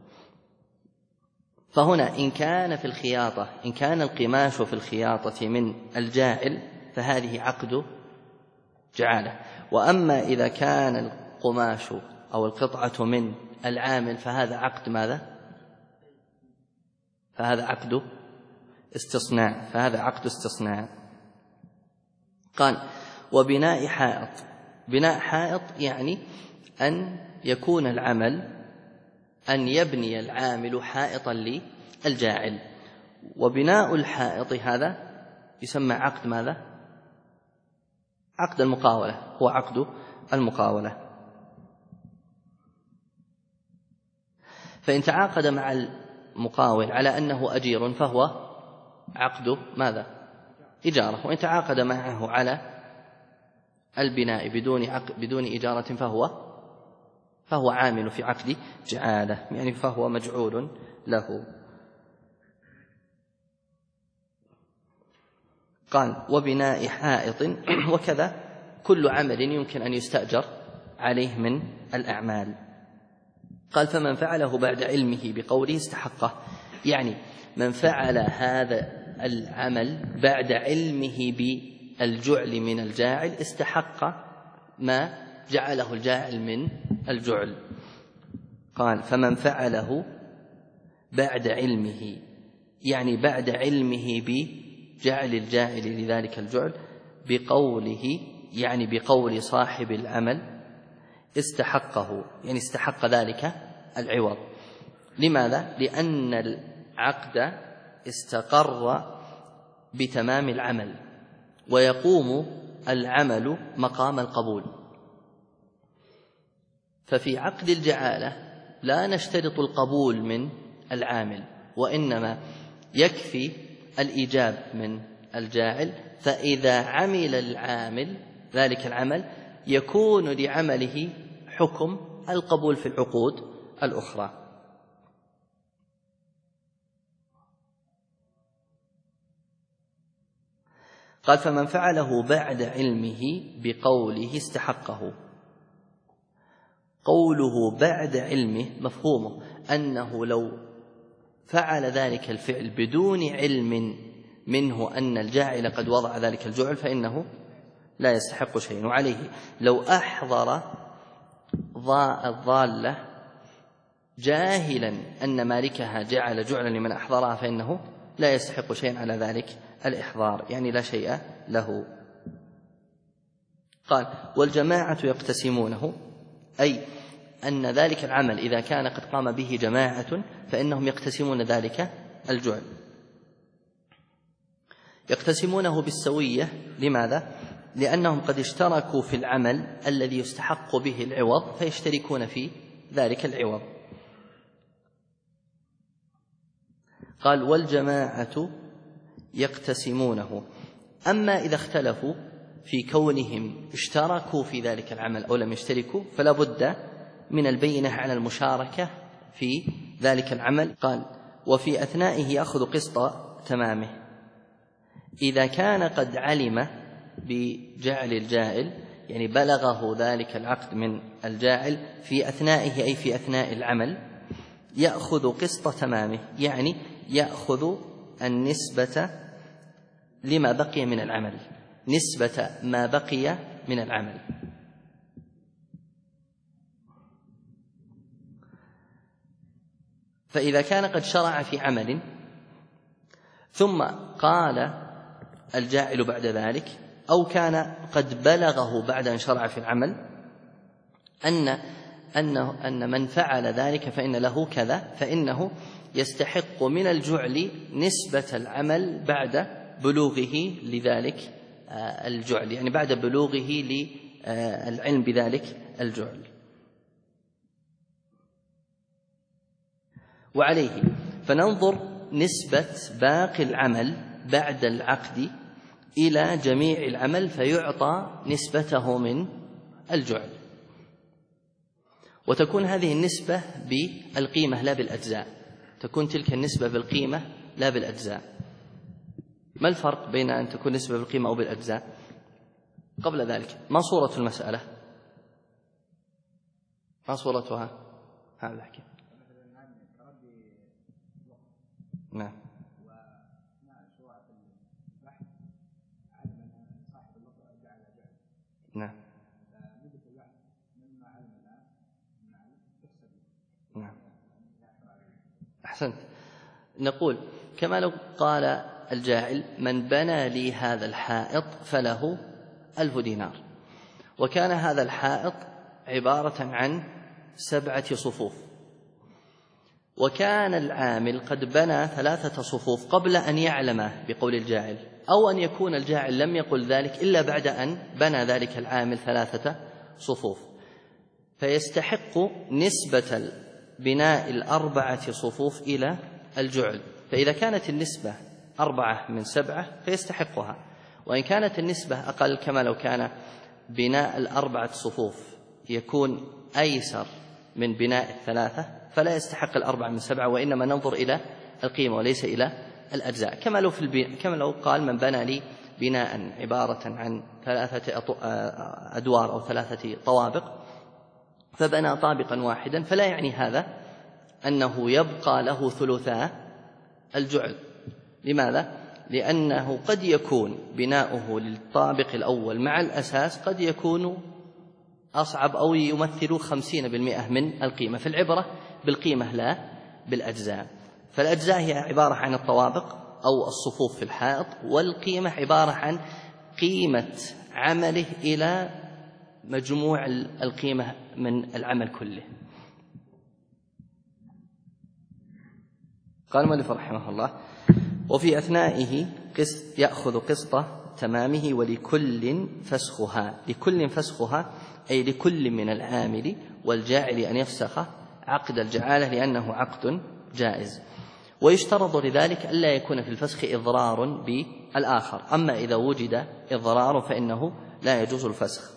فهنا إن كان في الخياطة، إن كان القماش في الخياطة من الجاعل فهذه عقد جعالة، وأما إذا كان القماش أو القطعة من العامل فهذا عقد ماذا؟ فهذا عقد استصناع، فهذا عقد استصناع. قال وبناء حائط. بناء حائط يعني أن يكون العمل أن يبني العامل حائطا للجاعل، وبناء الحائط هذا يسمى عقد ماذا؟ عقد المقاولة، هو عقد المقاولة. فإن تعاقد مع المقاول على أنه أجير فهو عقد ماذا؟ إجارة. وإن تعاقد معه على البناء بدون إجارة فهو عامل في عقد جعالة، يعني فهو مجعول له. قال وبناء حائط، وكذا كل عمل يمكن أن يستأجر عليه من الأعمال. قال فمن فعله بعد علمه بقوله استحقه، يعني من فعل هذا العمل بعد علمه بالجعل من الجاعل استحق ما جعله الجاعل من الجعل. قال فمن فعله بعد علمه، يعني بعد علمه بجعل الجاعل لذلك الجعل بقوله، يعني بقول صاحب العمل استحقه، يعني استحق ذلك العوض. لماذا؟ لأن العقد استقر بتمام العمل، ويقوم العمل مقام القبول. ففي عقد الجعالة لا نشترط القبول من العامل، وإنما يكفي الإيجاب من الجاعل، فإذا عمل العامل ذلك العمل يكون لعمله حكم القبول في العقود الأخرى. قال: فمن فعله بعد علمه بقوله استحقه. قوله بعد علمه مفهومه أنه لو فعل ذلك الفعل بدون علم منه أن الجاعل قد وضع ذلك الجعل فإنه لا يستحق شيء. وعليه لو أحضر الضالة جاهلا أن مالكها جعل جعلا لمن أحضرها فإنه لا يستحق شيئا على ذلك الإحضار، يعني لا شيء له. قال: والجماعة يقتسمونه، أي أن ذلك العمل إذا كان قد قام به جماعة فإنهم يقتسمون ذلك الجعل. يقتسمونه بالسوية. لماذا؟ لأنهم قد اشتركوا في العمل الذي يستحق به العوض فيشتركون في ذلك العوض. قال: والجماعة يقتسمونه. أما إذا اختلفوا في كونهم اشتركوا في ذلك العمل أو لم يشتركوا فلا بد من البينة على المشاركة في ذلك العمل. قال: وفي أثنائه يأخذ قسط تمامه. إذا كان قد علم بجعل الجاعل، يعني بلغه ذلك العقد من الجاعل في أثنائه أي في أثناء العمل، يأخذ قسط تمامه، يعني يأخذ النسبة لما بقي من العمل، نسبة ما بقي من العمل. فإذا كان قد شرع في عمل ثم قال الجاعل بعد ذلك، أو كان قد بلغه بعد أن شرع في العمل أن من فعل ذلك فإن له كذا، فإنه يستحق من الجعل نسبة العمل بعد بلوغه لذلك الجعل، يعني بعد بلوغه للعلم بذلك الجعل. وعليه فننظر نسبة باقي العمل بعد العقد إلى جميع العمل فيعطى نسبته من الجعل، وتكون هذه النسبة بالقيمة لا بالأجزاء، تكون تلك النسبة بالقيمة لا بالأجزاء. ما الفرق بين أن تكون نسبة بالقيمة أو بالأجزاء؟ قبل ذلك ما صورة المسألة؟ ما صورتها؟ هذا حكي. نعم. نعم. نعم. أحسنت. نقول كما لو قال الجاعل: من بنى لي هذا الحائط فله 1000 دينار، وكان هذا الحائط عبارة عن 7 صفوف، وكان العامل قد بنى 3 صفوف قبل أن يعلم بقول الجاعل، أو أن يكون الجاعل لم يقل ذلك إلا بعد أن بنى ذلك العامل 3 صفوف، فيستحق نسبة بناء 4 صفوف إلى الجعل. فإذا كانت النسبة 4 من 7 فيستحقها، وإن كانت النسبة أقل كما لو كان بناء 4 صفوف يكون أيسر من بناء 3 فلا يستحق 4 من 7، وإنما ننظر إلى القيمة وليس إلى الأجزاء. كما لو قال: من بنى لي بناء عبارة عن 3 أدوار أو 3 طوابق فبنى طابقا واحدا، فلا يعني هذا أنه يبقى له 3 الجعل. لماذا؟ لأنه قد يكون بناؤه للطابق الأول مع الأساس قد يكون أصعب أو يمثل 50% من القيمة، فالعبرة بالقيمة لا بالأجزاء. فالأجزاء هي عبارة عن الطوابق أو الصفوف في الحائط، والقيمة عبارة عن قيمة عمله إلى مجموع القيمة من العمل كله. قال المؤلف رحمه الله: وفي أثنائه يأخذ قسط تمامه ولكل فسخها. لكل فسخها أي لكل من العامل والجاعل أن يفسخ عقد الجعالة لأنه عقد جائز. ويشترط لذلك ألا يكون في الفسخ إضرار بالآخر، أما إذا وجد إضرار فإنه لا يجوز الفسخ.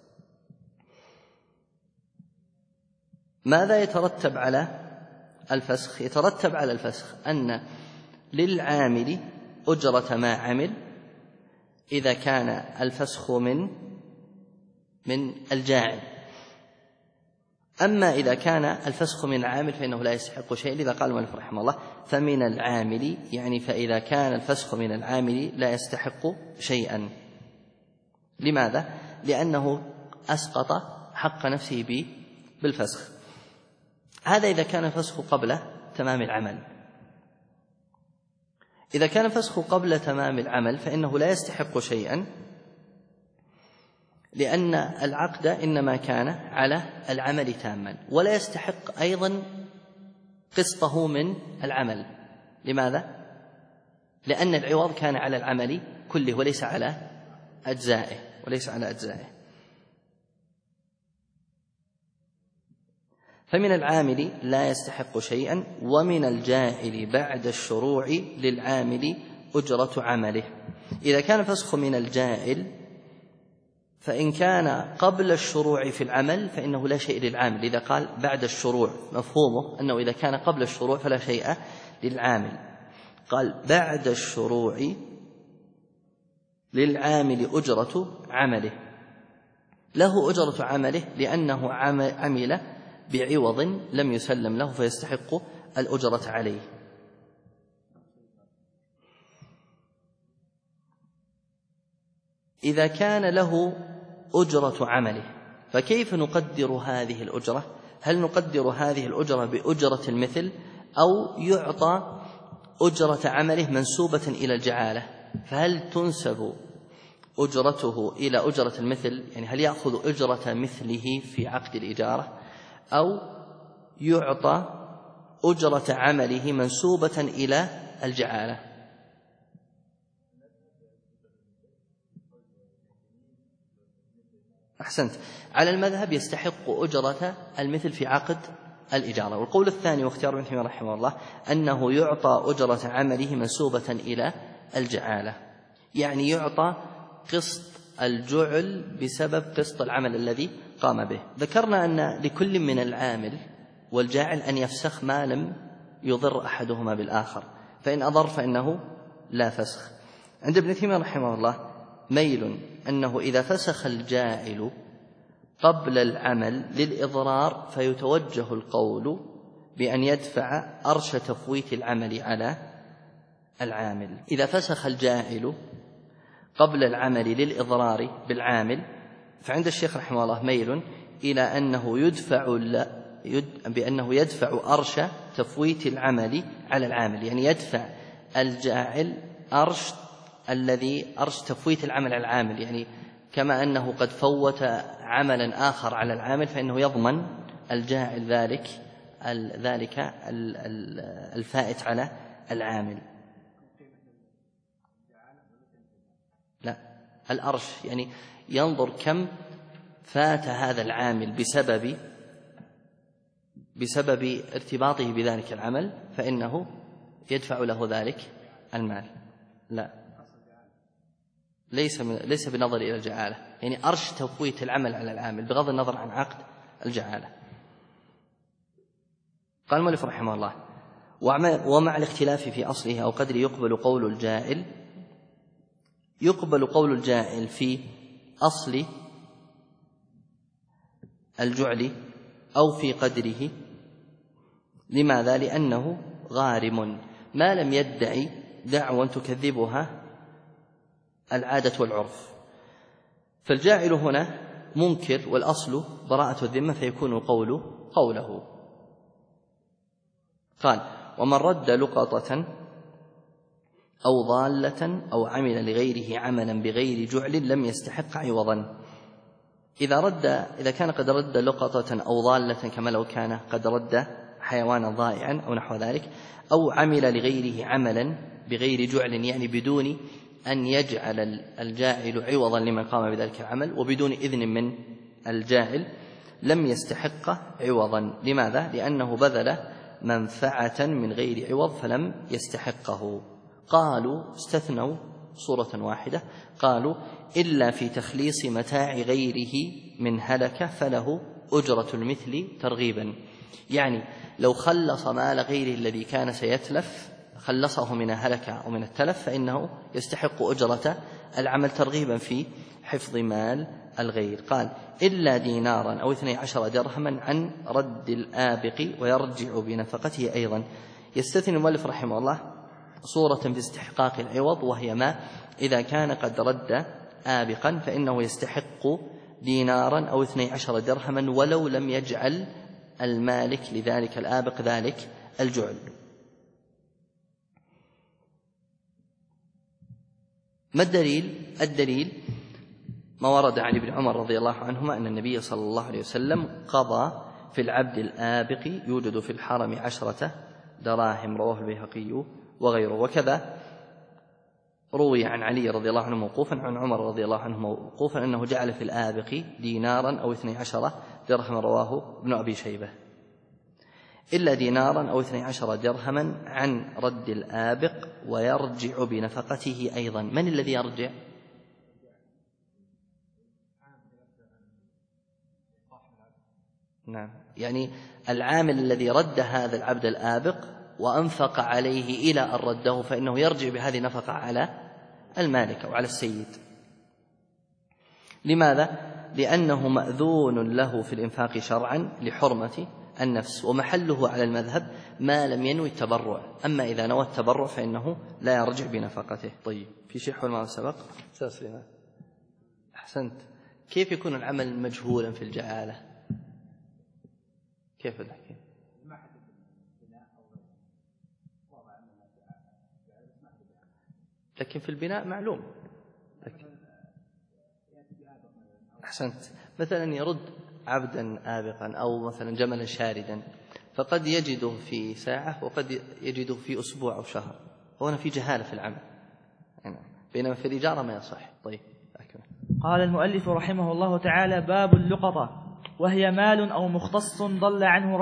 ماذا يترتب على الفسخ؟ يترتب على الفسخ أن للعامل أجرة ما عمل إذا كان الفسخ من الجاعل، أما إذا كان الفسخ من العامل فإنه لا يستحق شيء. لذا قال المؤلف رحمه الله فمن العامل، يعني فإذا كان الفسخ من العامل لا يستحق شيئا. لماذا؟ لأنه أسقط حق نفسه بالفسخ. هذا إذا كان الفسخ قبل تمام العمل. إذا كان الفسخ قبل تمام العمل فإنه لا يستحق شيئا، لأن العقد إنما كان على العمل تاما، ولا يستحق أيضا قسطه من العمل. لماذا؟ لأن العوض كان على العمل كله وليس على أجزائه. فمن العامل لا يستحق شيئا، ومن الجائل بعد الشروع للعامل أجرة عمله. إذا كان الفسخ من الجائل فإن كان قبل الشروع في العمل فإنه لا شيء للعامل. إذا قال بعد الشروع مفهومه أنه إذا كان قبل الشروع فلا شيء للعامل. قال بعد الشروع للعامل أجرة عمله، له أجرة عمله لأنه عمل بعوض لم يسلم له فيستحق الأجرة عليه. إذا كان له أجرة عمله فكيف نقدر هذه الأجرة؟ هل نقدر هذه الأجرة بأجرة المثل أو يعطى أجرة عمله منسوبة إلى الجعالة؟ فهل تنسب أجرته إلى أجرة المثل، يعني هل يأخذ أجرة مثله في عقد الإجارة، أو يعطى أجرة عمله منسوبة إلى الجعالة؟ أحسنت. على المذهب يستحق أجرة المثل في عقد الإجارة. والقول الثاني واختيار ابن تيمية رحمه الله أنه يعطى أجرة عمله منسوبة إلى الجعالة، يعني يعطى قسط الجعل بسبب قسط العمل الذي قام به. ذكرنا أن لكل من العامل والجاعل أن يفسخ ما لم يضر أحدهما بالآخر، فإن أضر فإنه لا فسخ. عند ابن تيمية رحمه الله ميل أنه إذا فسخ الجاعل قبل العمل للإضرار فيتوجه القول بأن يدفع أرش تفويت العمل على العامل. إذا فسخ الجاعل قبل العمل للإضرار بالعامل فعند الشيخ رحمه الله ميل إلى أنه بأنه يدفع أرش تفويت العمل على العامل، يعني يدفع الجاعل أرش تفويت العمل على العامل، يعني كما أنه قد فوت عملا آخر على العامل فإنه يضمن الجاعل ذلك الفائت على العامل. لا، الأرش يعني ينظر كم فات هذا العامل بسبب ارتباطه بذلك العمل فإنه يدفع له ذلك المال. لا، ليس بنظر إلى الجعالة، يعني أرش تفويت العمل على العامل بغض النظر عن عقد الجعالة. قال المؤلف رحمه الله ومع الاختلاف في أصله أو قدره يقبل قول الجاعل في أصل الجعل أو في قدره. لماذا؟ لأنه غارم ما لم يدعي دعوى تكذبها العادة والعرف. فالجاعل هنا منكر والأصل براءة الذمة فيكون القول قوله. قال ومن رد لقطة أو ضالة أو عمل لغيره عملا بغير جعل لم يستحق عوضا. إذا كان قد رد لقطة أو ضالة كما لو كان قد رد حيوانا ضائعا أو نحو ذلك، أو عمل لغيره عملا بغير جعل يعني بدون أن يجعل الجاعل عوضا لمن قام بذلك العمل وبدون إذن من الجاعل لم يستحق عوضا. لماذا؟ لأنه بذل منفعة من غير عوض فلم يستحقه. قالوا استثنوا صورة واحدة، قالوا إلا في تخليص متاع غيره من هلك فله أجرة المثل ترغيبا. يعني لو خلص مال غيره الذي كان سيتلف، خلصه من هلك أو من التلف، فإنه يستحق أجرة العمل ترغيبا في حفظ مال الغير. قال إلا دينارا أو 12 درهما عن رد الآبق ويرجع بنفقته أيضا. يستثني المؤلف رحمه الله صورة في استحقاق العوض، وهي ما إذا كان قد رد آبقا فإنه يستحق دينارا أو 12 درهما ولو لم يجعل المالك لذلك الآبق ذلك الجعل. ما الدليل ما ورد عن ابن عمر رضي الله عنهما أن النبي صلى الله عليه وسلم قضى في العبد الآبق يوجد في الحرم 10 دراهم، رواه البيهقي وغيره. وكذا روي عن علي رضي الله عنه موقوفا عن عمر رضي الله عنه موقوفا أنه جعل في الآبق دينارا أو 12 درهما، رواه ابن أبي شيبة. إلا دينارا أو 12 درهما عن رد الآبق ويرجع بنفقته أيضا. من الذي يرجع؟ نعم، يعني العامل الذي رد هذا العبد الآبق وأنفق عليه إلى أن رده فإنه يرجع بهذه النفقة على المالك أو على السيد. لماذا؟ لأنه مأذون له في الإنفاق شرعا لحرمة النفس، ومحله على المذهب ما لم ينوي التبرع. أما إذا نوى التبرع فإنه لا يرجع بنفقته. طيب، في شيء حول ما سبق؟ أحسنت. كيف يكون العمل مجهولا في الجعالة؟ كيف الحكي؟ لكن في البناء معلوم. أحسنت. مثلا يرد عبدا آبقا أو مثلا جملا شاردا، فقد يجده في ساعة وقد يجده في أسبوع أو شهر، وهنا في جهالة في العمل، بينما في الإجارة ما يصح. طيب، أكمل. قال المؤلف رحمه الله تعالى: باب اللقطة، وهي مال أو مختص ضل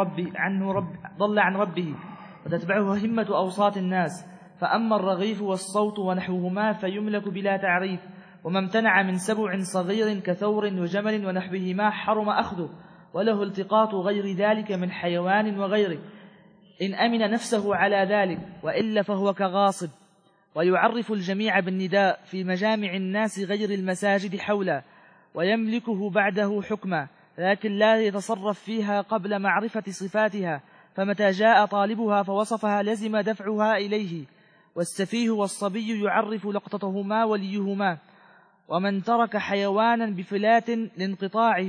عن ربه وتتبعه همة أوساط الناس، فأما الرغيف والصوت ونحوهما فيملك بلا تعريف، وما امتنع من سبع صغير كثور وجمل ونحوهما حرم أخذه، وله التقاط غير ذلك من حيوان وغيره إن أمن نفسه على ذلك، وإلا فهو كغاصب. ويعرف الجميع بالنداء في مجامع الناس غير المساجد حوله، ويملكه بعده حكما، لكن لا يتصرف فيها قبل معرفة صفاتها، فمتى جاء طالبها فوصفها لزم دفعها إليه. والسفيه والصبي يعرف لقطتهما وليهما. ومن ترك حيوانا بفلات لانقطاعه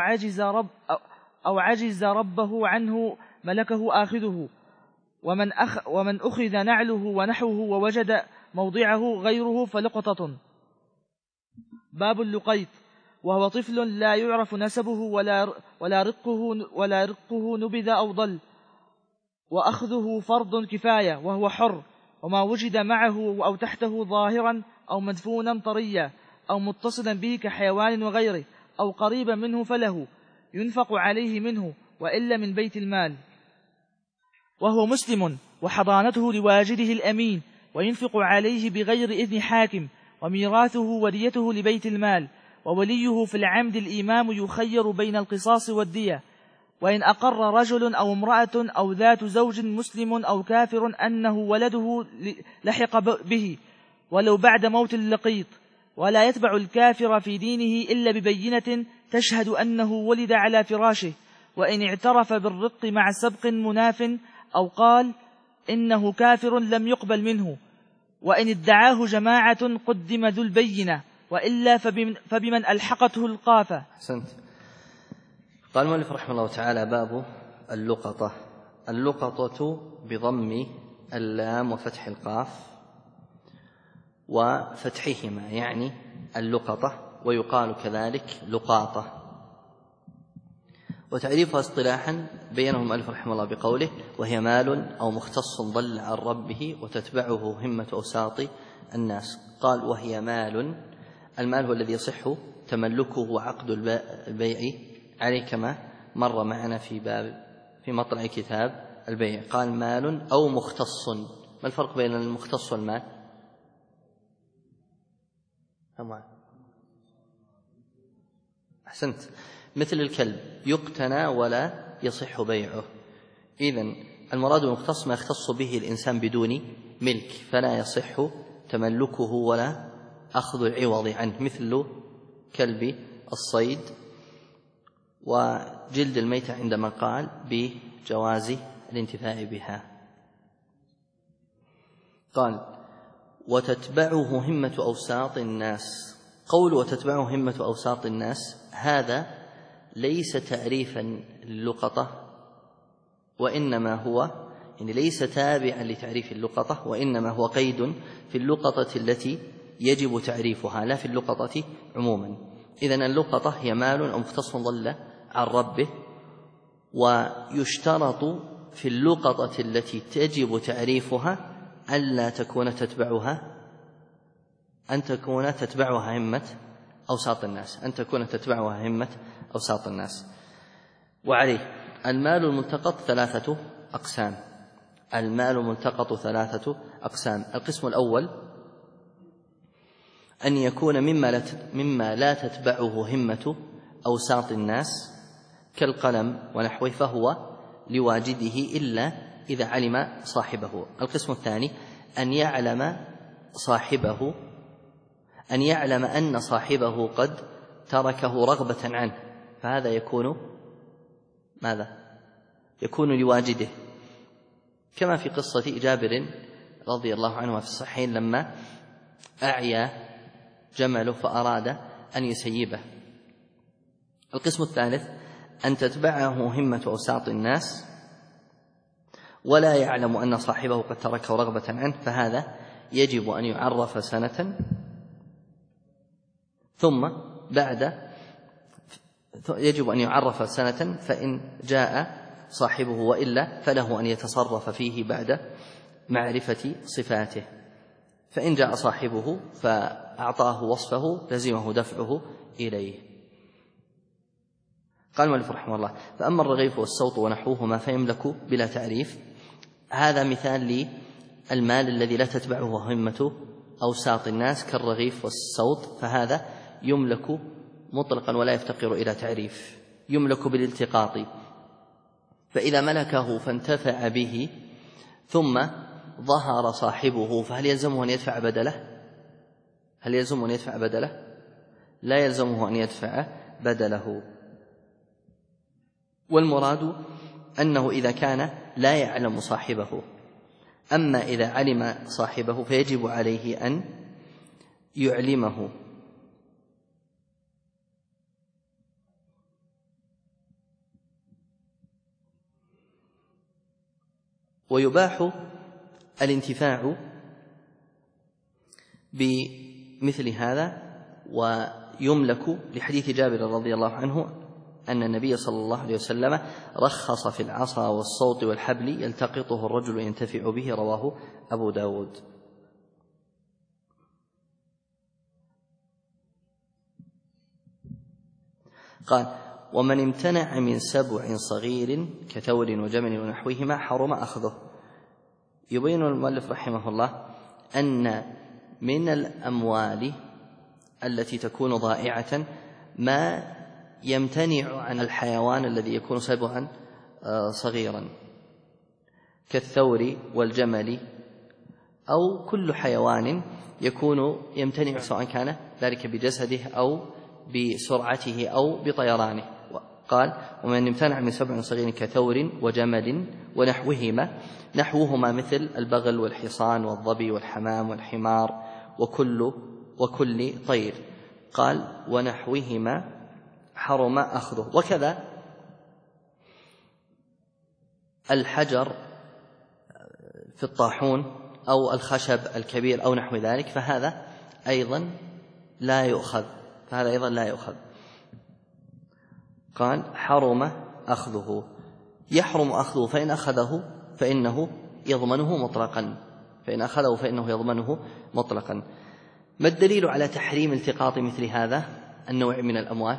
أو عجز ربه عنه ملكه آخذه. ومن أخذ نعله ونحوه ووجد موضعه غيره فلقطة. باب اللقيط، وهو طفل لا يعرف نسبه ولا رقه نبذ أو ضل، وأخذه فرض كفاية وهو حر، وما وجد معه أو تحته ظاهرا أو مدفونا طريا أو متصلا به كحيوان وغيره أو قريبا منه فله ينفق عليه منه، وإلا من بيت المال. وهو مسلم وحضانته لواجده الأمين، وينفق عليه بغير إذن حاكم، وميراثه وديته لبيت المال، ووليه في العمد الإمام يخير بين القصاص والدية. وإن أقر رجل أو امرأة أو ذات زوج مسلم أو كافر أنه ولده لحق به ولو بعد موت اللقيط، ولا يتبع الكافر في دينه إلا ببينة تشهد أنه ولد على فراشه، وإن اعترف بالرق مع سبق مناف أو قال إنه كافر لم يقبل منه، وإن ادعاه جماعة قدم ذو البينة، وإلا فبمن ألحقته القافة. أحسنت. قال المؤلف رحمه الله تعالى: باب اللقطة. اللقطة بضم اللام وفتح القاف وفتحهما، يعني اللقطة، ويقال كذلك لقاطة. وتعريفها اصطلاحا بينه المؤلف رحمه الله بقوله: وهي مال أو مختص ضل عن ربه وتتبعه همة أوساط الناس. قال وهي مال. المال هو الذي يصح تملكه وعقد البيع عليه كما مر معنا في مطلع كتاب البيع. قال مال أو مختص. ما الفرق بين المختص والمال؟ أحسنت. مثل الكلب يقتنى ولا يصح بيعه. إذن المراد بالمختص ما يختص به الإنسان بدون ملك، فلا يصح تملكه ولا أخذ العوض عنه، مثل كلب الصيد وجلد الميتة عندما قال بجواز الانتفاع بها. قال وتتبعه همة أوساط الناس. قول وتتبعه همة أوساط الناس هذا ليس تعريفا للقطة، وإنما هو ليس تابعا لتعريف اللقطة، وإنما هو قيد في اللقطة التي يجب تعريفها لا في اللقطة عموما. إذن اللقطة هي مال أو مختص ضل عن ربه، ويشترط في اللقطة التي تجب تعريفها ألا تكون تتبعها همة أوساط الناس، أن تكون تتبعها همة أوساط الناس. وعليه المال الملتقط 3 أقسام. المال الملتقط 3 أقسام. القسم الأول أن يكون مما لا تتبعه همة أوساط الناس كالقلم ونحوه، فهو لواجده إلا إذا علم صاحبه. القسم الثاني أن يعلم أن صاحبه قد تركه رغبة عنه، فهذا يكون لواجده، كما في قصة جابر رضي الله عنه في الصحيحين لما أعيا جمله فأراد أن يسيبه. القسم الثالث أن تتبعه همة أوساط الناس ولا يعلم أن صاحبه قد تركه رغبة عنه، فهذا يجب أن يعرف سنة، فإن جاء صاحبه وإلا فله أن يتصرف فيه بعد معرفة صفاته. فإن جاء صاحبه فأعطاه وصفه لزمه دفعه إليه. قال المؤلف رحمه الله فأما الرغيف والسوط ونحوهما فيملك بلا تعريف. هذا مثال للمال الذي لا تتبعه همة أوساط الناس كالرغيف والسوط، فهذا يملك مطلقا ولا يفتقر إلى تعريف، يملك بالالتقاط. فإذا ملكه فانتفع به ثم ظهر صاحبه فهل يلزمه أن يدفع بدله؟ لا يلزمه أن يدفع بدله. والمراد أنه إذا كان لا يعلم صاحبه. أما إذا علم صاحبه فيجب عليه أن يعلمه. ويباح الانتفاع بمثل هذا ويملك لحديث جابر رضي الله عنه أن النبي صلى الله عليه وسلم رخص في العصا والصوت والحبل يلتقطه الرجل وينتفع به، رواه أبو داود. قال ومن امتنع من سبع صغير كثور وجمل ونحوهما حرم أخذه. يبين المؤلف رحمه الله أن من الأموال التي تكون ضائعة ما يمتنع عن الحيوان الذي يكون سبعا صغيرا كالثور والجمل، أو كل حيوان يكون يمتنع سواء كان ذلك بجسده أو بسرعته أو بطيرانه. قال ومن امتنع من سبع صغير كثور وجمل ونحوهما مثل البغل والحصان والظبي والحمام والحمار وكل طير. قال ونحوهما حرم أخذه. وكذا الحجر في الطاحون أو الخشب الكبير أو نحو ذلك فهذا أيضا لا يؤخذ. قال حرم أخذه. يحرم أخذه فإن أخذه فإنه يضمنه مطلقا، فإن أخذه فإنه يضمنه مطلقا. ما الدليل على تحريم التقاط مثل هذا النوع من الأموال؟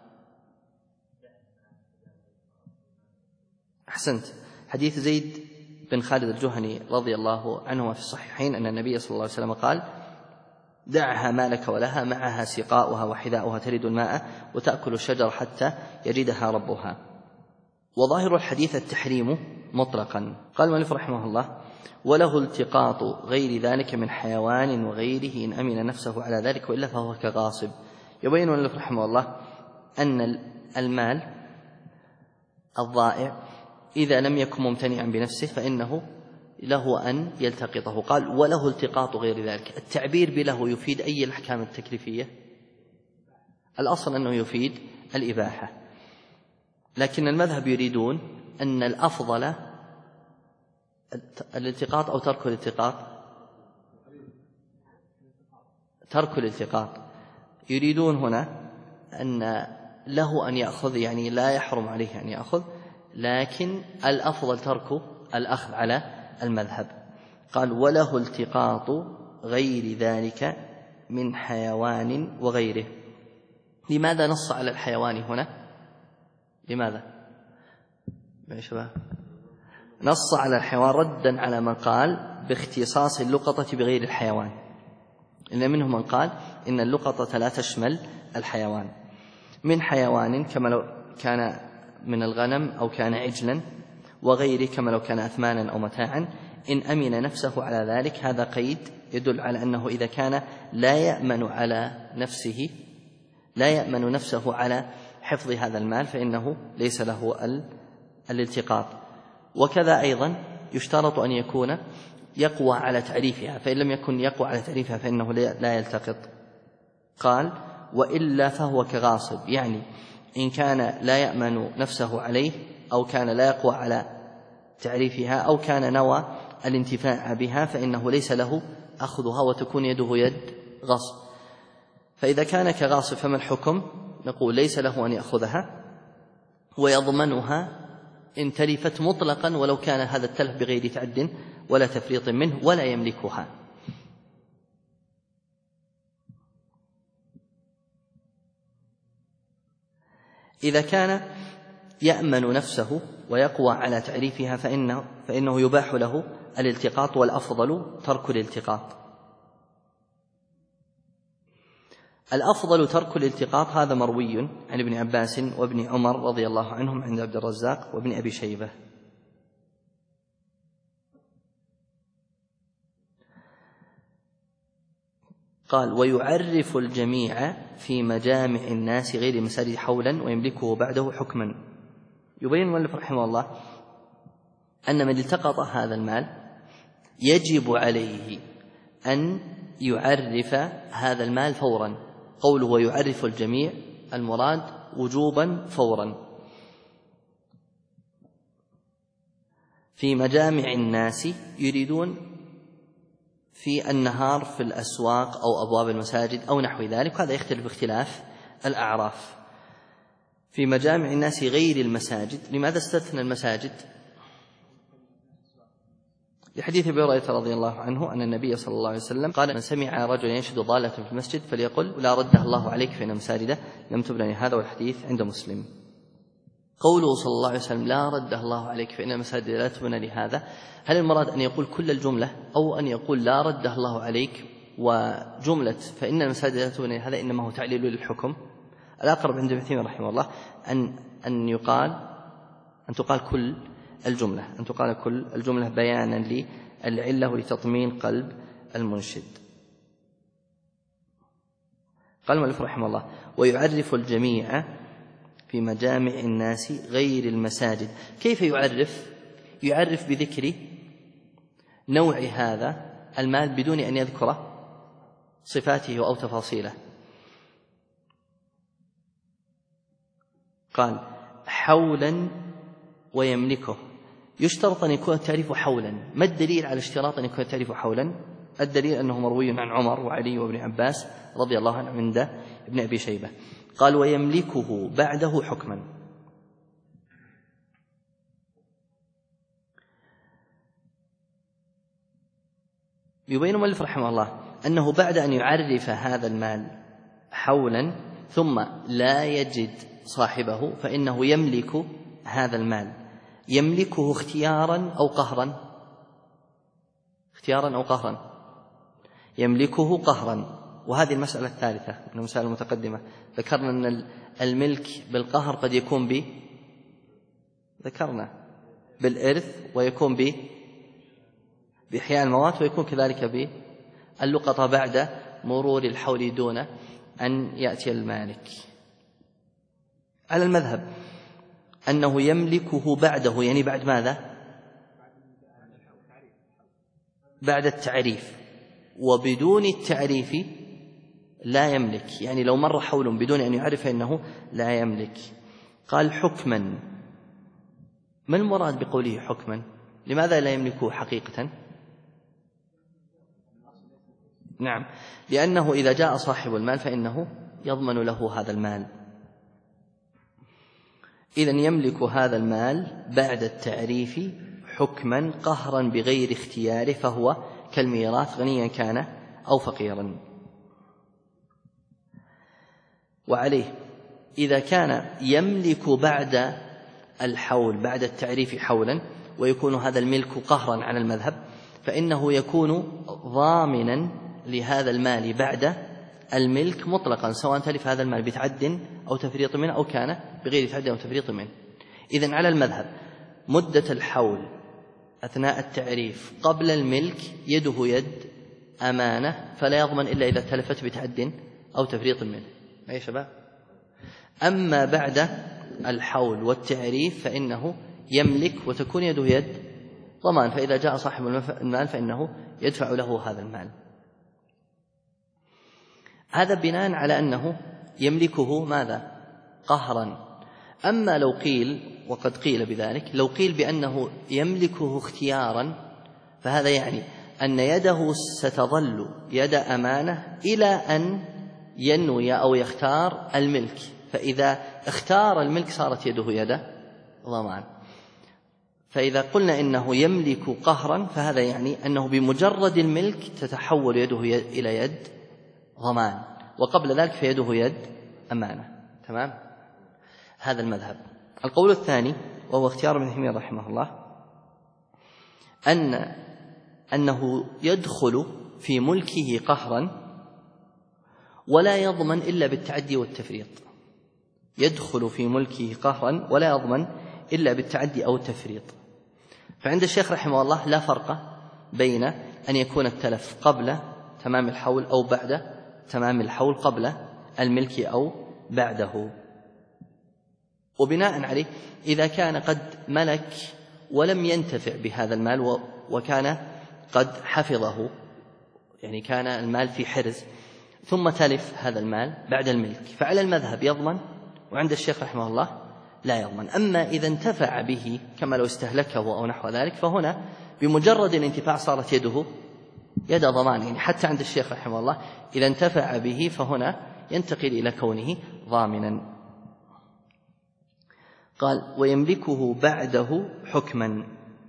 أحسنت، حديث زيد بن خالد الجهني رضي الله عنه في الصحيحين أن النبي صلى الله عليه وسلم قال: دعها ما لك ولها، معها سقاؤها وحذاؤها ترد الماء وتأكل الشجر حتى يجدها ربها. وظاهر الحديث التحريم مطلقا. قال المؤلف رحمه الله: وله التقاط غير ذلك من حيوان وغيره إن أمن نفسه على ذلك وإلا فهو كغاصب. يبين المؤلف رحمه الله أن المال الضائع إذا لم يكن ممتنعا بنفسه فإنه له أن يلتقطه. قال: وله التقاط غير ذلك. التعبير بله يفيد أي الأحكام التكليفية؟ الأصل أنه يفيد الإباحة، لكن المذهب يريدون أن الأفضل الالتقاط أو ترك الالتقاط. ترك الالتقاط. يريدون هنا أن له أن يأخذ، يعني لا يحرم عليه أن يأخذ، لكن الأفضل ترك الأخذ على المذهب. قال: وله التقاط غير ذلك من حيوان وغيره. لماذا نص على الحيوان هنا؟ لماذا يا شباب نص على الحيوان؟ ردا على من قال باختصاص اللقطة بغير الحيوان، إن منهم من قال إن اللقطة لا تشمل الحيوان. من حيوان كما لو كان من الغنم أو كان عجلا، وغيره كما لو كان أثمانا أو متاعا إن أمن نفسه على ذلك. هذا قيد يدل على أنه إذا كان لا يأمن نفسه على حفظ هذا المال فإنه ليس له الالتقاط. وكذا أيضا يشترط أن يكون يقوى على تعريفها، فإن لم يكن يقوى على تعريفها فإنه لا يلتقط. قال: وإلا فهو كغاصب، يعني إن كان لا يأمن نفسه عليه أو كان لا يقوى على تعريفها أو كان نوى الانتفاع بها فإنه ليس له أخذها وتكون يده يد غصب. فإذا كان كغاصب فما الحكم؟ نقول ليس له أن يأخذها ويضمنها إن تلفت مطلقا، ولو كان هذا التلف بغير تعد ولا تفريط منه، ولا يملكها. إذا كان يأمن نفسه ويقوى على تعريفها فإنه يباح له الالتقاط، والأفضل ترك الالتقاط. الأفضل ترك الالتقاط هذا مروي عن ابن عباس وابن عمر رضي الله عنهم عند عبد الرزاق وابن أبي شيبة. قال: ويعرف الجميع في مجامع الناس غير المساجد حولا ويملكه بعده حكما. يبين المؤلف رحمه الله أن من التقط هذا المال يجب عليه أن يعرف هذا المال فورا. قوله ويعرف الجميع المراد وجوبا فورا. في مجامع الناس يريدون في النهار في الأسواق أو أبواب المساجد أو نحو ذلك، هذا يختلف باختلاف الأعراف. في مجامع الناس غير المساجد، لماذا استثنى المساجد؟ لحديث أبي هريرة رضي الله عنه أن النبي صلى الله عليه وسلم قال: من سمع رجلا ينشد ضالة في المسجد فليقل لا ردها الله عليك فإن مساجده لم تبنى. هذا والحديث عند مسلم. قوله صلى الله عليه وسلم لا ردها الله عليك فإن المساجد لا تبنى لهذا، هل المراد أن يقول كل الجملة أو أن يقول لا ردها الله عليك وجملة فإن المساجد لا تبنى لهذا إنما هو تعليل للحكم؟ الأقرب عند ابن تيمية رحمه الله أن تقال كل الجملة بيانا للعلة ولتطمين قلب المنشد. قال المؤلف رحمه الله: ويعرف الجميع في مجامع الناس غير المساجد. كيف يعرف؟ يعرف بذكر نوع هذا المال بدون أن يذكر صفاته أو تفاصيله. قال: حولا ويملكه. يشترط أن يكون التعريف حولا. ما الدليل على اشتراط أن يكون التعريف حولا؟ الدليل أنه مروي عن عمر وعلي وابن عباس رضي الله عنهم عند ابن أبي شيبة. قال: ويملكه بعده حكما. يبين المؤلف رحمه الله أنه بعد أن يعرف هذا المال حولا ثم لا يجد صاحبه فإنه يملك هذا المال، يملكه اختيارا أو قهرا؟ اختيارا أو قهرا؟ يملكه قهرا. وهذه المسألة الثالثة من المسائل المتقدمة. ذكرنا أن الملك بالقهر قد يكون ذكرنا بالإرث، ويكون بإحياء الموات، ويكون كذلك باللقطة بعد مرور الحول دون أن يأتي المالك. على المذهب أنه يملكه بعده، يعني بعد ماذا؟ بعد التعريف، وبدون التعريف لا يملك، يعني لو مر حول بدون أن يعرف أنه لا يملك. قال حكما. ما المراد بقوله حكما؟ لماذا لا يملكه حقيقة؟ نعم، لأنه إذا جاء صاحب المال فإنه يضمن له هذا المال. إذن يملك هذا المال بعد التعريف حكما قهرا بغير اختياره، فهو كالميراث غنيا كان أو فقيرا. وعليه إذا كان يملك بعد الحول بعد التعريف حولا ويكون هذا الملك قهرا على المذهب، فإنه يكون ضامنا لهذا المال بعد الملك مطلقا، سواء تلف هذا المال بتعد أو تفريط منه أو كان بغير تعد أو تفريط منه. إذن على المذهب مدة الحول أثناء التعريف قبل الملك يده يد أمانة، فلا يضمن إلا إذا تلفت بتعد أو تفريط منه. أي شباب؟ أما بعد الحول والتعريف فإنه يملك وتكون يده يد ضمان، فإذا جاء صاحب المال فإنه يدفع له هذا المال. هذا بناء على أنه يملكه ماذا؟ قهرا. أما لو قيل، وقد قيل بذلك، لو قيل بأنه يملكه اختيارا، فهذا يعني أن يده ستظل يد أمانة إلى أن ينوي أو يختار الملك، فإذا اختار الملك صارت يده يد ضمان. فإذا قلنا إنه يملك قهرا فهذا يعني أنه بمجرد الملك تتحول يده إلى يد ضمان، وقبل ذلك فيده يد أمانة. تمام؟ هذا المذهب. القول الثاني وهو اختيار ابن تيمية رحمه الله أنه يدخل في ملكه قهرا ولا يضمن إلا بالتعدي والتفريط. يدخل في ملكه قهرا ولا يضمن إلا بالتعدي أو التفريط. فعند الشيخ رحمه الله لا فرق بين أن يكون التلف قبل تمام الحول أو بعد تمام الحول، قبل الملك أو بعده. وبناء عليه إذا كان قد ملك ولم ينتفع بهذا المال وكان قد حفظه، يعني كان المال في حرز، ثم تلف هذا المال بعد الملك، فعلى المذهب يضمن، وعند الشيخ رحمه الله لا يضمن. أما إذا انتفع به كما لو استهلكه أو نحو ذلك فهنا بمجرد الانتفاع صارت يده يد ضمان، يعني حتى عند الشيخ رحمه الله إذا انتفع به فهنا ينتقل إلى كونه ضامنا. قال ويملكه بعده حكما،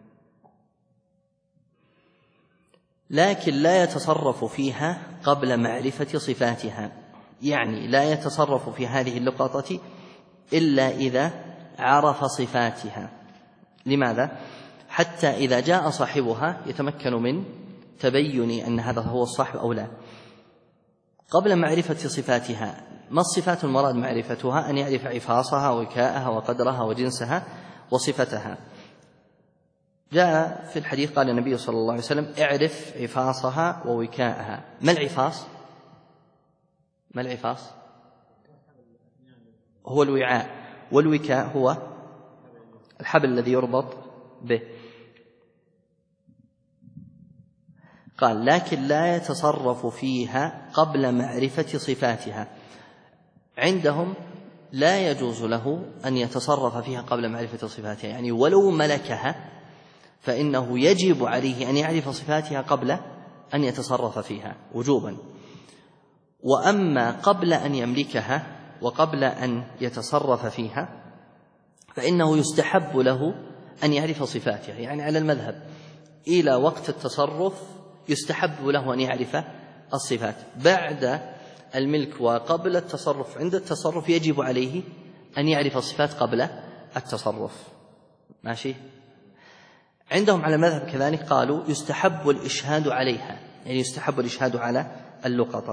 لكن لا يتصرف فيها قبل معرفة صفاتها، يعني لا يتصرف في هذه اللقطة إلا إذا عرف صفاتها. لماذا؟ حتى إذا جاء صاحبها يتمكن من تبين أن هذا هو الصاحب أو لا. قبل معرفة صفاتها، ما الصفات المراد معرفتها؟ أن يعرف عفاصها ووكاءها وقدرها وجنسها وصفتها. جاء في الحديث قال النبي صلى الله عليه وسلم اعرف عفاصها ووكاءها. ما العفاص؟ ما العفاص؟ هو الوعاء، والوكاء هو الحبل الذي يربط به. قال لكن لا يتصرف فيها قبل معرفة صفاتها. عندهم لا يجوز له أن يتصرف فيها قبل معرفة صفاتها، يعني ولو ملكها فإنه يجب عليه أن يعرف صفاتها قبل أن يتصرف فيها وجوبا. وأما قبل أن يملكها وقبل أن يتصرف فيها فإنه يستحب له أن يعرف صفاتها، يعني على المذهب إلى وقت التصرف يستحب له أن يعرف الصفات بعد الملك وقبل التصرف. عند التصرف يجب عليه أن يعرف الصفات قبل التصرف. ماشي. عندهم على المذهب كذلك قالوا يستحب الإشهاد عليها، يعني يستحب الإشهاد على اللقطة.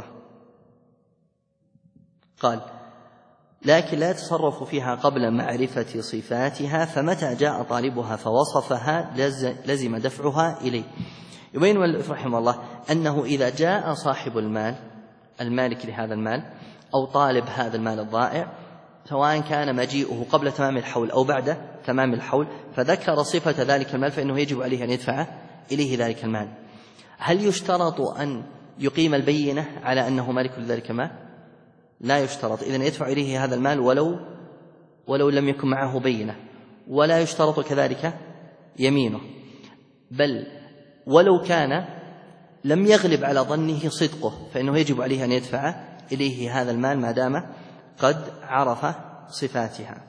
قال لكن لا يتصرف فيها قبل معرفة صفاتها، فمتى جاء طالبها فوصفها لزم دفعها إليه. يبين المؤلف رحمه الله أنه إذا جاء صاحب المال المالك لهذا المال أو طالب هذا المال الضائع، سواء كان مجيئه قبل تمام الحول أو بعد تمام الحول، فذكر صفة ذلك المال، فإنه يجب عليه أن يدفع إليه ذلك المال. هل يشترط أن يقيم البينة على أنه مالك لذلك المال؟ لا يشترط. إذن يدفع إليه هذا المال ولو لم يكن معه بينة، ولا يشترط كذلك يمينه، بل ولو كان لم يغلب على ظنه صدقه فإنه يجب عليه أن يدفع إليه هذا المال ما دام قد عرف صفاتها.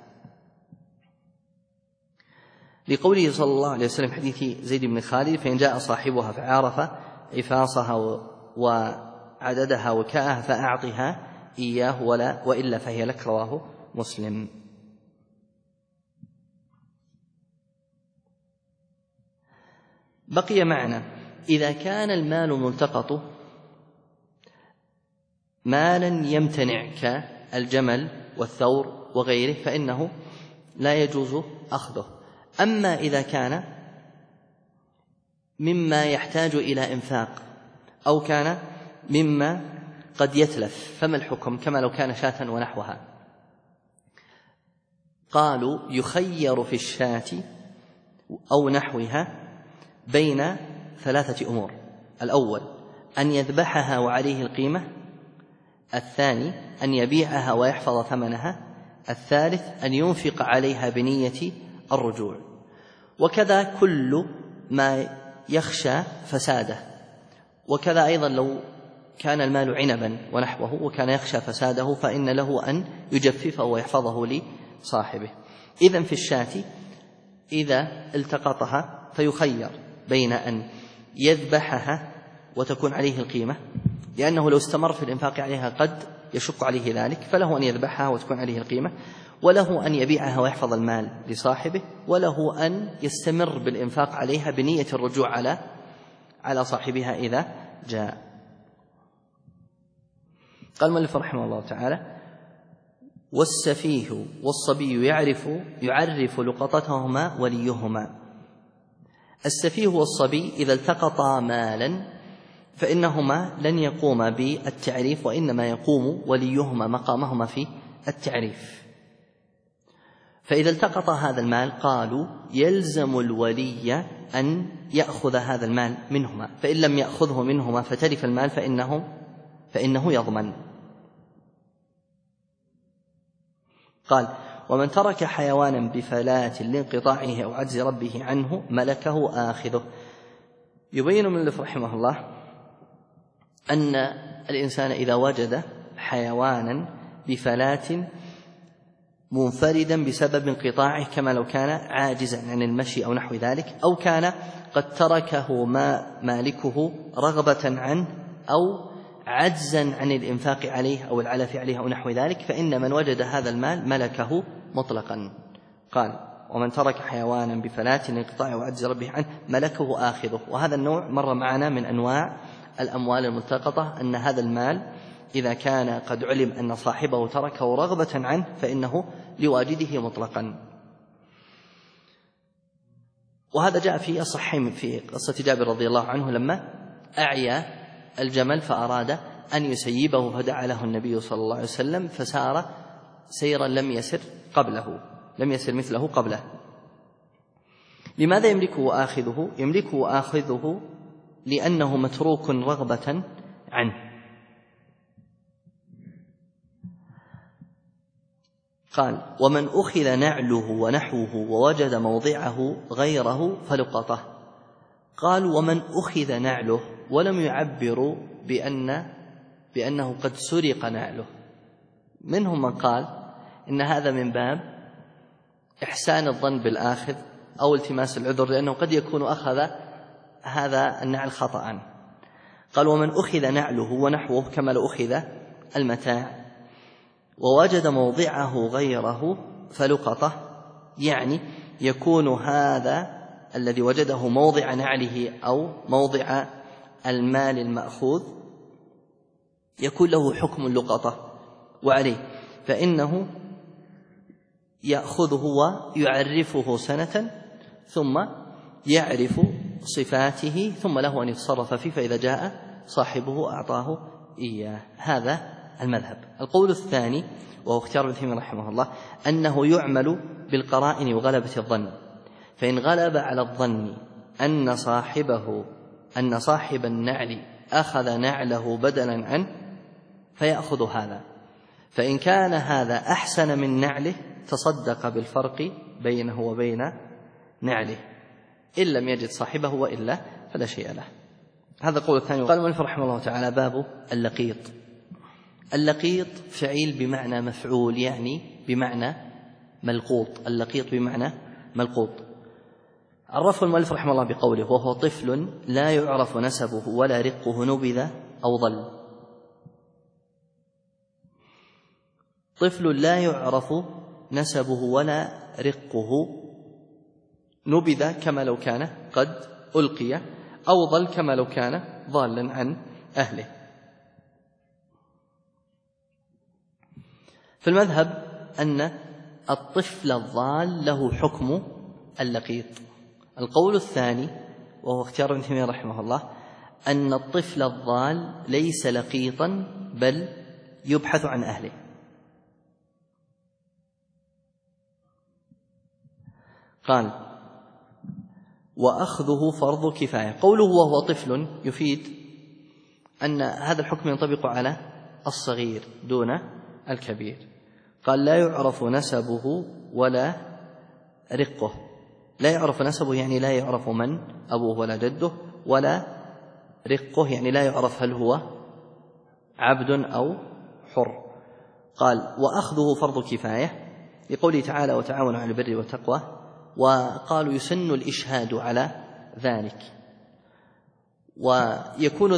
لقوله صلى الله عليه وسلم حديث زيد بن خالد: فإن جاء صاحبها فعرف إفاصها وعددها وكاءها فأعطها إياه وإلا فهي لك. رواه مسلم. بقي معنا إذا كان المال ملتقط مالا يمتنع كالجمل والثور وغيره فإنه لا يجوز أخذه. أما إذا كان مما يحتاج إلى إنفاق أو كان مما قد يتلف فما الحكم؟ كما لو كان شاة ونحوها. قالوا يخير في الشاة أو نحوها بين ثلاثة أمور: الأول أن يذبحها وعليه القيمة، الثاني أن يبيعها ويحفظ ثمنها، الثالث أن ينفق عليها بنية الرجوع. وكذا كل ما يخشى فساده. وكذا أيضا لو كان المال عنبا ونحوه وكان يخشى فساده فإن له أن يجففه ويحفظه لصاحبه. إذن في الشاة إذا التقطها فيخير بين أن يذبحها وتكون عليه القيمة، لأنه لو استمر في الإنفاق عليها قد يشق عليه ذلك، فله أن يذبحها وتكون عليه القيمة، وله أن يبيعها ويحفظ المال لصاحبه، وله أن يستمر بالإنفاق عليها بنية الرجوع على صاحبها إذا جاء. قال المؤلف رحمه الله تعالى: والسفيه والصبي يعرف لقطتهما وليهما. السفيه والصبي إذا التقطا مالا فإنهما لن يقوما بالتعريف، وإنما يقوم وليهما مقامهما في التعريف. فإذا التقط هذا المال قالوا يلزم الولي أن يأخذ هذا المال منهما، فإن لم يأخذه منهما فتلف المال فإنه يضمن. قال: ومن ترك حيوانا بفلاة لانقطاعه أو عجز ربه عنه ملكه آخذه. يبين المؤلف رحمه الله أن الإنسان إذا وجد حيوانا بفلاة منفردا بسبب انقطاعه، كما لو كان عاجزا عن المشي أو نحو ذلك، أو كان قد تركه مالكه رغبة عنه أو عجزا عن الإنفاق عليه أو العلف عليه أو نحو ذلك، فإن من وجد هذا المال ملكه مطلقا. قال: ومن ترك حيوانا بفلاة لانقطاعه وعجز ربه عنه ملكه آخذه. وهذا النوع مر معنا من أنواع الأموال الملتقطة، أن هذا المال إذا كان قد علم أن صاحبه تركه رغبة عنه فإنه لواجده مطلقا. وهذا جاء في الصحيح في قصة جابر رضي الله عنه لما أعيا الجمل فأراد أن يسيبه فدعا له النبي صلى الله عليه وسلم فسار سيرا لم يسر مثله قبله. لماذا يملكه آخذه؟ يملكه آخذه لأنه متروك رغبة عنه. قال: ومن أخذ نعله ونحوه ووجد موضعه غيره فلقطه. قال: ومن أخذ نعله، ولم يعبروا بأنه قد سرق نعله. منهم من قال إن هذا من باب إحسان الظن بالآخذ أو التماس العذر، لأنه قد يكون أخذ هذا النعل خطأ، قال ومن أخذ نعله ونحوه كما لو أخذ المتاع ووجد موضعه غيره فلقطه، يعني يكون هذا الذي وجده موضع نعله أو موضع المال المأخوذ يكون له حكم اللقطة، وعليه فإنه يأخذه ويعرفه سنة ثم يعرف صفاته ثم له أن يتصرف فيه، فإذا جاء صاحبه أعطاه إياه. هذا المذهب. القول الثاني وهو اختيار ابن تيمية رحمه الله أنه يعمل بالقرائن وغلبة الظن، فإن غلب على الظن أن صاحب النعل أخذ نعله بدلا عنه فيأخذ هذا، فإن كان هذا أحسن من نعله تصدق بالفرق بينه وبين نعله، إن لم يجد صاحبه وإلا فلا شيء له. هذا القول الثاني. قال المؤلف رحمه الله تعالى باب اللقيط. اللقيط فعيل بمعنى مفعول، يعني بمعنى ملقوط. اللقيط بمعنى ملقوط. عرفه المؤلف رحمه الله بقوله وهو طفل لا يعرف نسبه ولا رقه نبذ أو ضل. طفل لا يعرف نسبه ولا رقه نبذ كما لو كان قد ألقي أو ضل كما لو كان ضالا عن أهله. في المذهب أن الطفل الضال له حكم اللقيط. القول الثاني وهو اختيار ابن تيمية رحمه الله أن الطفل الضال ليس لقيطا بل يبحث عن أهله. قال وأخذه فرض كفاية. قوله وهو طفل يفيد أن هذا الحكم ينطبق على الصغير دون الكبير. قال لا يعرف نسبه ولا رقه. لا يعرف نسبه يعني لا يعرف من أبوه ولا جده، ولا رقه يعني لا يعرف هل هو عبد أو حر. قال وأخذه فرض كفاية لقوله تعالى وتعاونوا على البر والتقوى، وقالوا يسن الإشهاد على ذلك، ويكون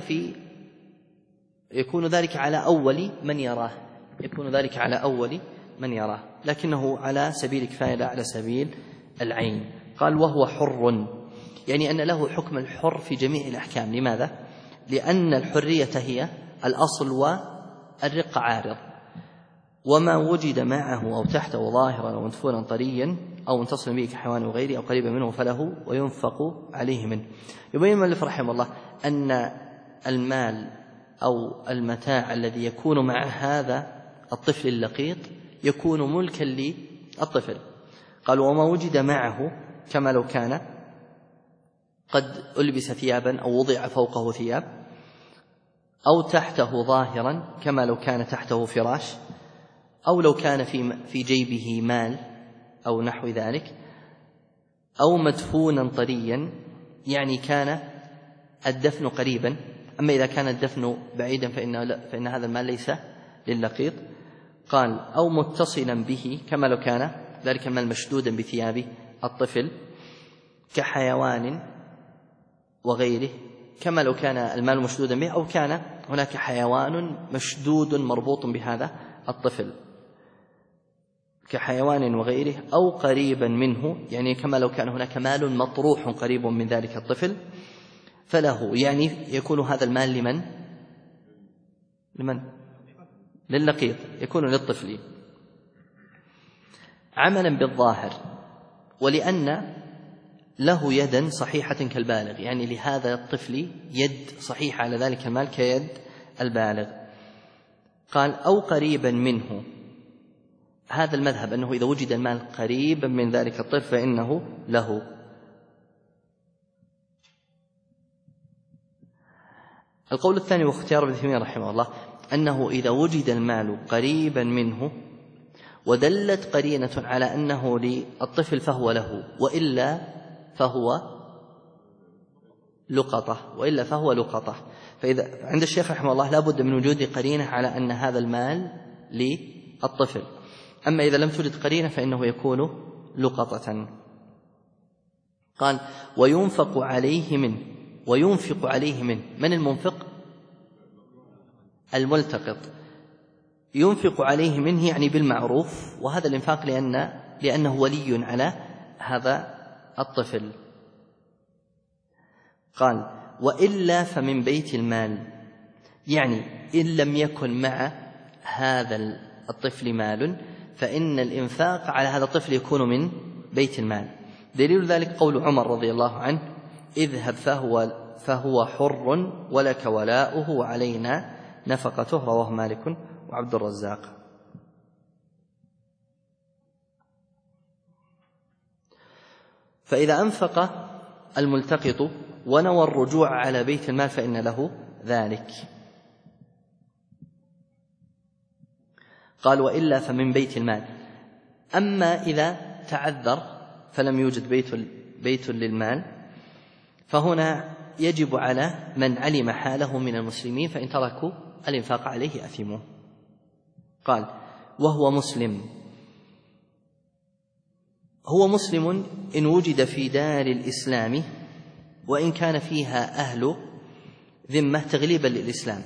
ذلك على أول من يراه، يكون ذلك على أول من يراه، لكنه على سبيل كفاية لا على سبيل العين. قال وهو حر، يعني أن له حكم الحر في جميع الأحكام. لماذا؟ لأن الحرية هي الأصل والرق عارض، وما وجد معه أو تحته ظاهرا أو مدفونا طريا أو متصلا به كحيوان وغيره أو قريبا منه فله وينفق عليه منه. يبين المؤلف رحمه الله أن المال أو المتاع الذي يكون مع هذا الطفل اللقيط يكون ملكا للطفل. قال وما وجد معه كما لو كان قد ألبس ثيابا أو وضع فوقه ثياب، أو تحته ظاهرا كما لو كان تحته فراش، أو لو كان في جيبه مال أو نحو ذلك، أو مدفونا طريا يعني كان الدفن قريبا. أما إذا كان الدفن بعيدا فإن هذا المال ليس للقيط. قال أو متصلا به كما لو كان ذلك المال مشدودا بثياب الطفل كحيوان وغيره، كما لو كان المال مشدودا به أو كان هناك حيوان مشدود مربوط بهذا الطفل كحيوان وغيره، أو قريبا منه يعني كما لو كان هناك مال مطروح قريب من ذلك الطفل فله، يعني يكون هذا المال لمن؟ للقيط، يكون للطفل عملا بالظاهر، ولأن له يدا صحيحة كالبالغ، يعني لهذا الطفل يد صحيحة على ذلك المال كيد البالغ. قال أو قريبا منه. هذا المذهب أنه إذا وجد المال قريبا من ذلك الطفل فإنه له. القول الثاني واختيار ابن تيمية رحمه الله أنه إذا وجد المال قريبا منه ودلت قرينة على أنه للطفل فهو له، وإلا فهو لقطة. فإذا عند الشيخ رحمه الله لا بد من وجود قرينة على أن هذا المال للطفل. أما إذا لم توجد قرينة فإنه يكون لقطة. قال وينفق عليه منه. وينفق عليه منه. من المنفق؟ الملتقط. ينفق عليه منه يعني بالمعروف، وهذا الإنفاق لأنه ولي على هذا الطفل. قال وإلا فمن بيت المال، يعني إن لم يكن مع هذا الطفل مال فإن الإنفاق على هذا الطفل يكون من بيت المال. دليل ذلك قول عمر رضي الله عنه اذهب فهو حر ولك ولاؤه وعلينا نفقته، رواه مالك وعبد الرزاق. فإذا أنفق الملتقط ونوى الرجوع على بيت المال فإن له ذلك. قال وإلا فمن بيت المال. أما إذا تعذر فلم يوجد بيت للمال فهنا يجب على من علم حاله من المسلمين فإن تركوا الإنفاق عليه أثموا. قال وهو مسلم، هو مسلم إن وجد في دار الإسلام وإن كان فيها أهل ذمة تغليبا للإسلام،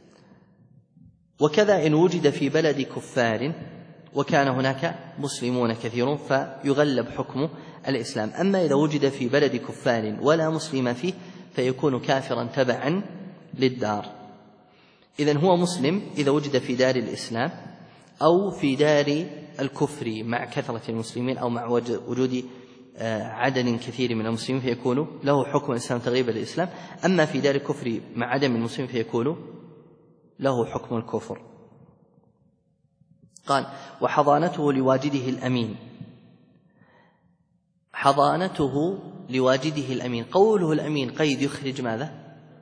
وكذا إن وجد في بلد كفار وكان هناك مسلمون كثيرون فيغلب حكم الإسلام. أما إذا وجد في بلد كفار ولا مسلم فيه فيكون كافرا تبعا للدار. إذن هو مسلم إذا وجد في دار الإسلام أو في دار الكفر مع كثرة المسلمين أو مع وجود عدد كثير من المسلمين فيكون له حكم الإسلام تغليبا للإسلام. أما في دار الكفر مع عدم المسلمين فيكون له حكم الكفر. قال وحضانته لواجده الأمين. حضانته لواجده الأمين، قوله الأمين قيد يخرج ماذا؟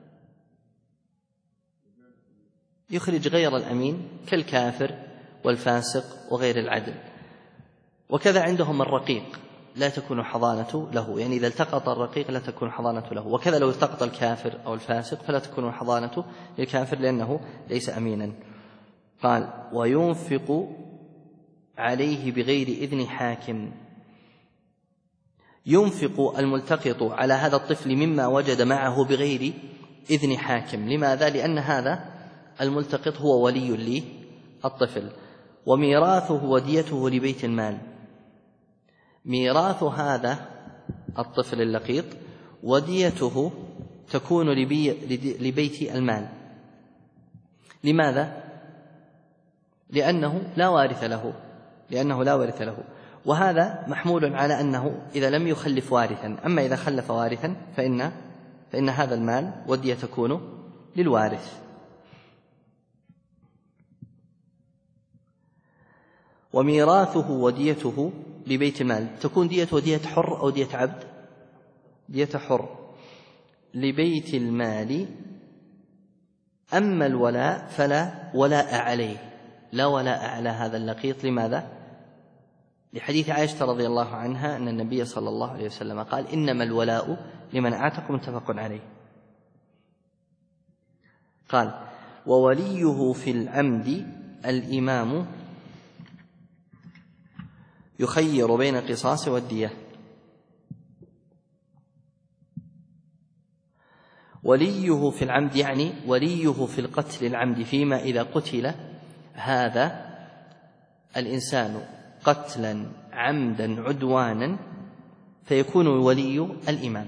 يخرج غير الأمين كالكافر والفاسق وغير العدل. وكذا عندهم الرقيق لا تكون حضانة له، يعني إذا التقط الرقيق لا تكون حضانة له، وكذا لو التقط الكافر أو الفاسق فلا تكون حضانة للكافر لأنه ليس أمينا. قال وينفق عليه بغير إذن حاكم. ينفق الملتقط على هذا الطفل مما وجد معه بغير إذن حاكم. لماذا؟ لأن هذا الملتقط هو ولي للطفل، وميراثه وديته لبيت المال. ميراث هذا الطفل اللقيط وديته تكون لبيت المال. لماذا؟ لأنه لا وارث له، وهذا محمول على أنه إذا لم يخلف وارثا. أما إذا خلف وارثا فإن هذا المال ودية تكون للوارث. وميراثه وديته لبيت المال. تكون ديته دية حر أو دية عبد؟ دية حر لبيت المال. أما الولاء فلا ولاء عليه، لا ولاء على هذا اللقيط. لماذا؟ لحديث عائشة رضي الله عنها أن النبي صلى الله عليه وسلم قال إنما الولاء لمن أعتق، متفق عليه. قال ووليه في العمد الإمام يخير بين القصاص والدية. وليه في العمد يعني وليه في القتل العمد، فيما إذا قتل هذا الإنسان قتلا عمدا عدوانا فيكون ولي الإمام.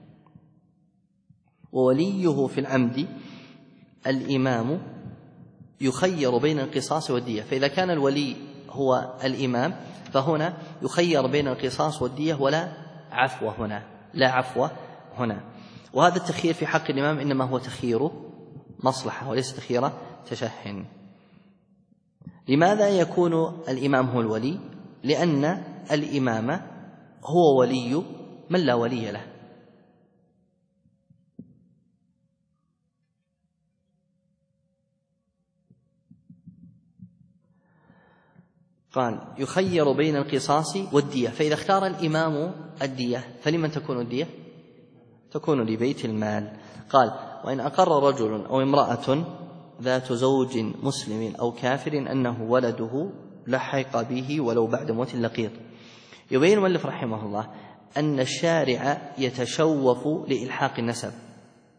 ووليه في العمد الإمام يخير بين القصاص والدية. فإذا كان الولي هو الإمام فهنا يخير بين القصاص والدية ولا عفو هنا. وهذا التخيير في حق الإمام إنما هو تخيير مصلحة وليس تخيير تشهن. لماذا يكون الإمام هو الولي؟ لأن الإمام هو ولي من لا ولي له. قال يخير بين القصاص والدية. فإذا اختار الإمام الدية فلمن تكون الدية؟ تكون لبيت المال. قال وإن أقر رجل أو امرأة ذات زوج مسلم أو كافر أنه ولده لحق به ولو بعد موت اللقيط. يبين المؤلف رحمه الله أن الشارع يتشوف لإلحاق النسب،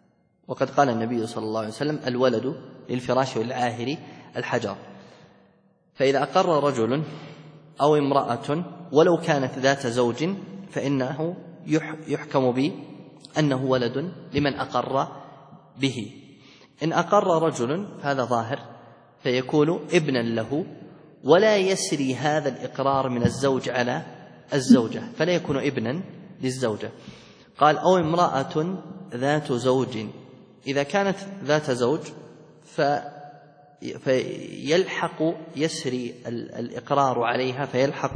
وقد قال النبي صلى الله عليه وسلم: الولد للفراش وللعاهر الحجر. فإذا أقر رجل أو امرأة ولو كانت ذات زوج فإنه يحكم بأنه ولد لمن أقر به. إن أقر رجل فهذا ظاهر فيكون ابنا له، ولا يسري هذا الإقرار من الزوج على الزوجة، فلا يكون ابنا للزوجة. قال: أو امرأة ذات زوج. إذا كانت ذات زوج فيلحق يسري الإقرار عليها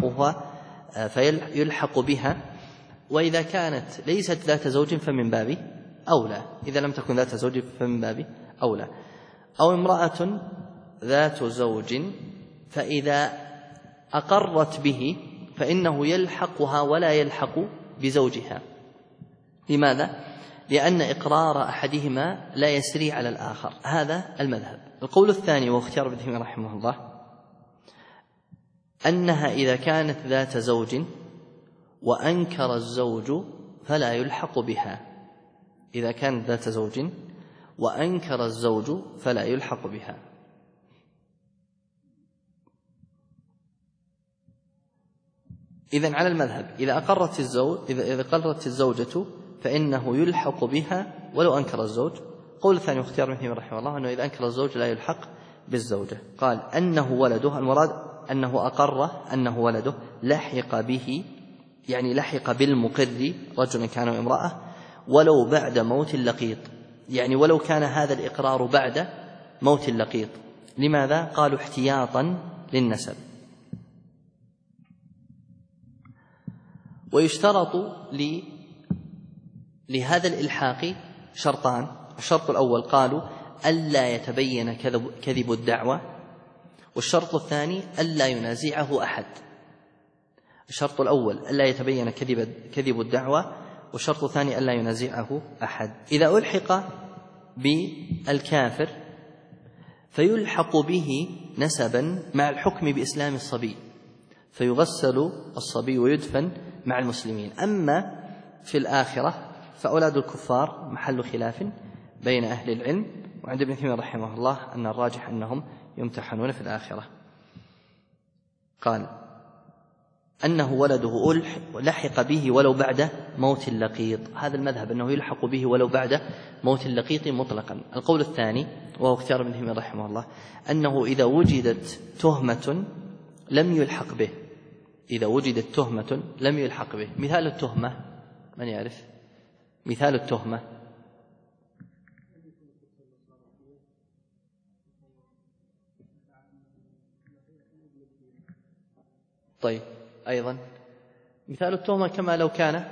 فيلحق بها. وإذا كانت ليست ذات زوج فمن باب أولى، إذا لم تكن ذات زوج فمن باب أولى. أو امرأة ذات زوج فإذا أقرت به فإنه يلحقها ولا يلحق بزوجها. لماذا؟ لأن إقرار أحدهما لا يسري على الآخر. هذا المذهب. القول الثاني واختيار ابن تيمية رحمه الله أنها إذا كانت ذات زوج وأنكر الزوج فلا يلحق بها. إذا كانت ذات زوج وأنكر الزوج فلا يلحق بها. إذن على المذهب إذا أقرت الزوجة فإنه يلحق بها ولو أنكر الزوج. قول الثاني واختيار ابن تيمية رحمه الله أنه إذا أنكر الزوج لا يلحق بالزوجة. قال: أنه ولده، المراد أنه أقر أنه ولده، لحق به يعني لحق بالمقر رجل كان وامرأة ولو بعد موت اللقيط، يعني ولو كان هذا الإقرار بعد موت اللقيط. لماذا؟ قالوا: احتياطا للنسب. ويشترط لهذا الإلحاق شرطان. الشرط الأول قالوا: ألا يتبين كذب الدعوة، والشرط الثاني ألا ينازعه أحد. الشرط الأول ألا يتبين كذب الدعوة، والشرط الثاني ألا ينازعه أحد. إذا ألحق بالكافر فيلحق به نسبا مع الحكم بإسلام الصبي، فيغسل الصبي ويدفن مع المسلمين. أما في الآخرة فأولاد الكفار محل خلاف بين أهل العلم، وعند ابن تيمية رحمه الله أن الراجح أنهم يمتحنون في الآخرة. قال: أنه ولده لحق به ولو بعد موت اللقيط. هذا المذهب أنه يلحق به ولو بعد موت اللقيط مطلقا. القول الثاني وهو اختيار ابن تيمية رحمه الله أنه إذا وجدت تهمة لم يلحق به. إذا وجدت تهمة لم يلحق به. مثال التهمة من يعرف؟ مثال التهمة طيب أيضا مثال التهمة كما لو كان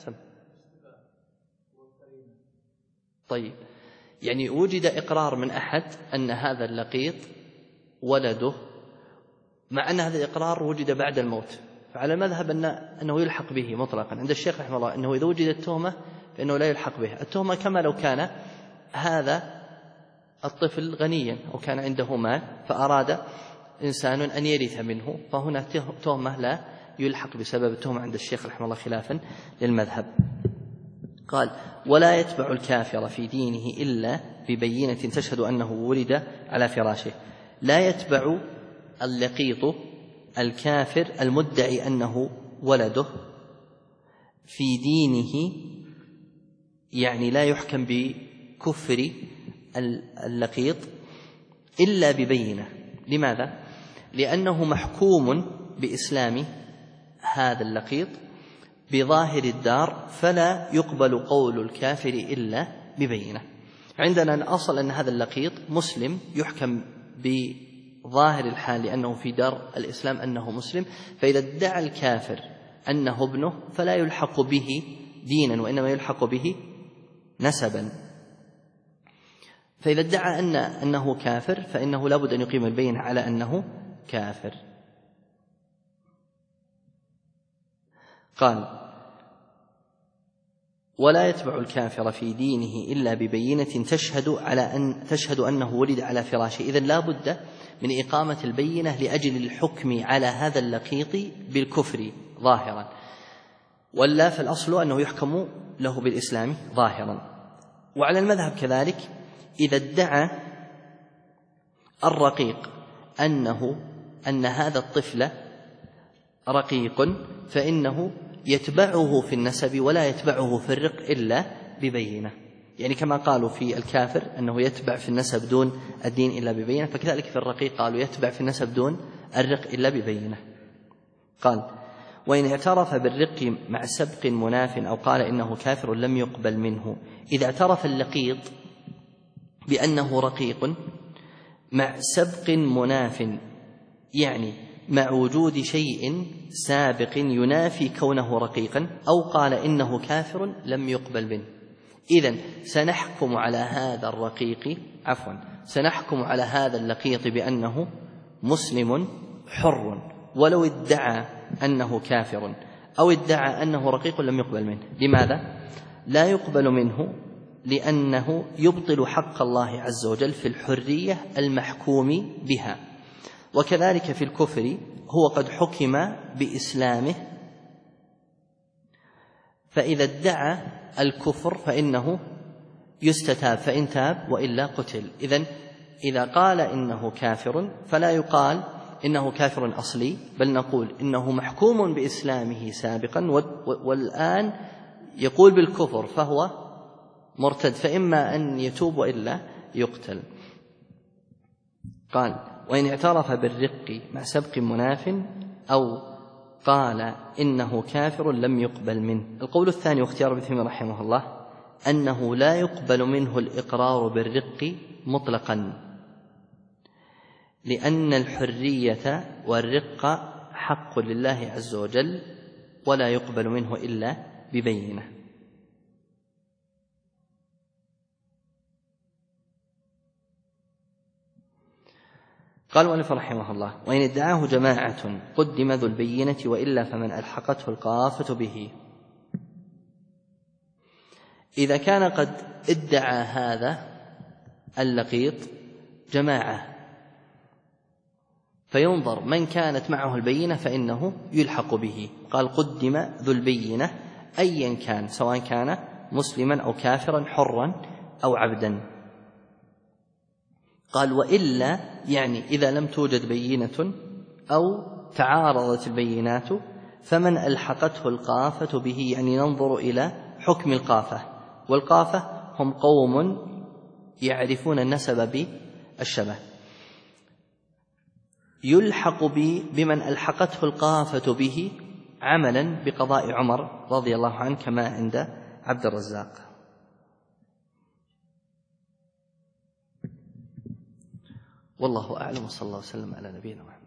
طيب يعني وجد إقرار من أحد أن هذا اللقيط ولده، مع أن هذا الإقرار وجد بعد الموت، فعلى المذهب أنه يلحق به مطلقا. عند الشيخ رحمه الله أنه إذا وجدت التهمة فإنه لا يلحق به. التهمة كما لو كان هذا الطفل غنيا أو كان عنده مال فأراد إنسان أن يرث منه، فهنا تهمة لا يلحق بسبب التهمة عند الشيخ رحمه الله خلافا للمذهب. قال: ولا يتبع الكافر في دينه إلا ببينة تشهد أنه ولد على فراشه. لا يتبع اللقيط الكافر المدعي أنه ولده في دينه، يعني لا يحكم بكفر اللقيط إلا ببينة. لماذا؟ لأنه محكوم بإسلام هذا اللقيط بظاهر الدار، فلا يقبل قول الكافر إلا ببينة. عندنا الأصل أن هذا اللقيط مسلم يحكم بظاهر الحال لأنه في دار الإسلام أنه مسلم، فإذا ادعى الكافر أنه ابنه فلا يلحق به دينا وإنما يلحق به نسبا. فإذا ادعى أنه كافر فإنه لا بد أن يقيم البينة على أنه كافر. قال: ولا يتبع الكافر في دينه إلا ببينة تشهد أنه ولد على فراشه. إذن لا بد من إقامة البينة لأجل الحكم على هذا اللقيط بالكفر ظاهرا، ولا فالأصل أنه يحكم له بالإسلام ظاهرا. وعلى المذهب كذلك إذا ادعى الرقيق أن هذا الطفل رقيق فإنه يتبعه في النسب ولا يتبعه في الرق إلا ببينة، يعني كما قالوا في الكافر أنه يتبع في النسب دون الدين إلا ببينة، فكذلك في الرقيق قالوا يتبع في النسب دون الرق إلا ببينة. قال: وإن اعترف بالرق مع سبق مناف أو قال إنه كافر لم يقبل منه. إذا اعترف اللقيط بأنه رقيق مع سبق مناف، يعني مع وجود شيء سابق ينافي كونه رقيقا، أو قال إنه كافر لم يقبل منه. إذن سنحكم على هذا الرقيق سنحكم على هذا اللقيط بأنه مسلم حر ولو ادعى أنه كافر أو ادعى أنه رقيق لم يقبل منه. لماذا؟ لا يقبل منه لأنه يبطل حق الله عز وجل في الحرية المحكوم بها، وكذلك في الكفر هو قد حكم بإسلامه، فإذا ادعى الكفر فإنه يستتاب، فإن تاب وإلا قتل. إذن إذا قال إنه كافر فلا يقال إنه كافر أصلي، بل نقول إنه محكوم بإسلامه سابقا والآن يقول بالكفر فهو مرتد، فإما أن يتوب وإلا يقتل. قال: وإن اعترف بالرق مع سبق مناف أو قال إنه كافر لم يقبل منه. القول الثاني واختيار ابن تيمية رحمه الله أنه لا يقبل منه الإقرار بالرق مطلقا، لأن الحرية والرق حق لله عز وجل ولا يقبل منه إلا ببينة. قال المؤلف رحمه الله: وإن ادعاه جماعة قدم ذو البينة وإلا فمن ألحقته القافة به. إذا كان قد ادعى هذا اللقيط جماعة فينظر من كانت معه البينة فإنه يلحق به. قال: قدم ذو البينة أيا كان، سواء كان مسلما أو كافرا حرا أو عبدا. قال: وإلا يعني إذا لم توجد بينة أو تعارضت البينات فمن ألحقته القافة به، يعني ننظر إلى حكم القافة، والقافة هم قوم يعرفون النسب بالشبه، يلحق بمن ألحقته القافة به عملا بقضاء عمر رضي الله عنه كما عند عبد الرزاق. والله أعلم، وصلى الله وسلم على نبينا محمد.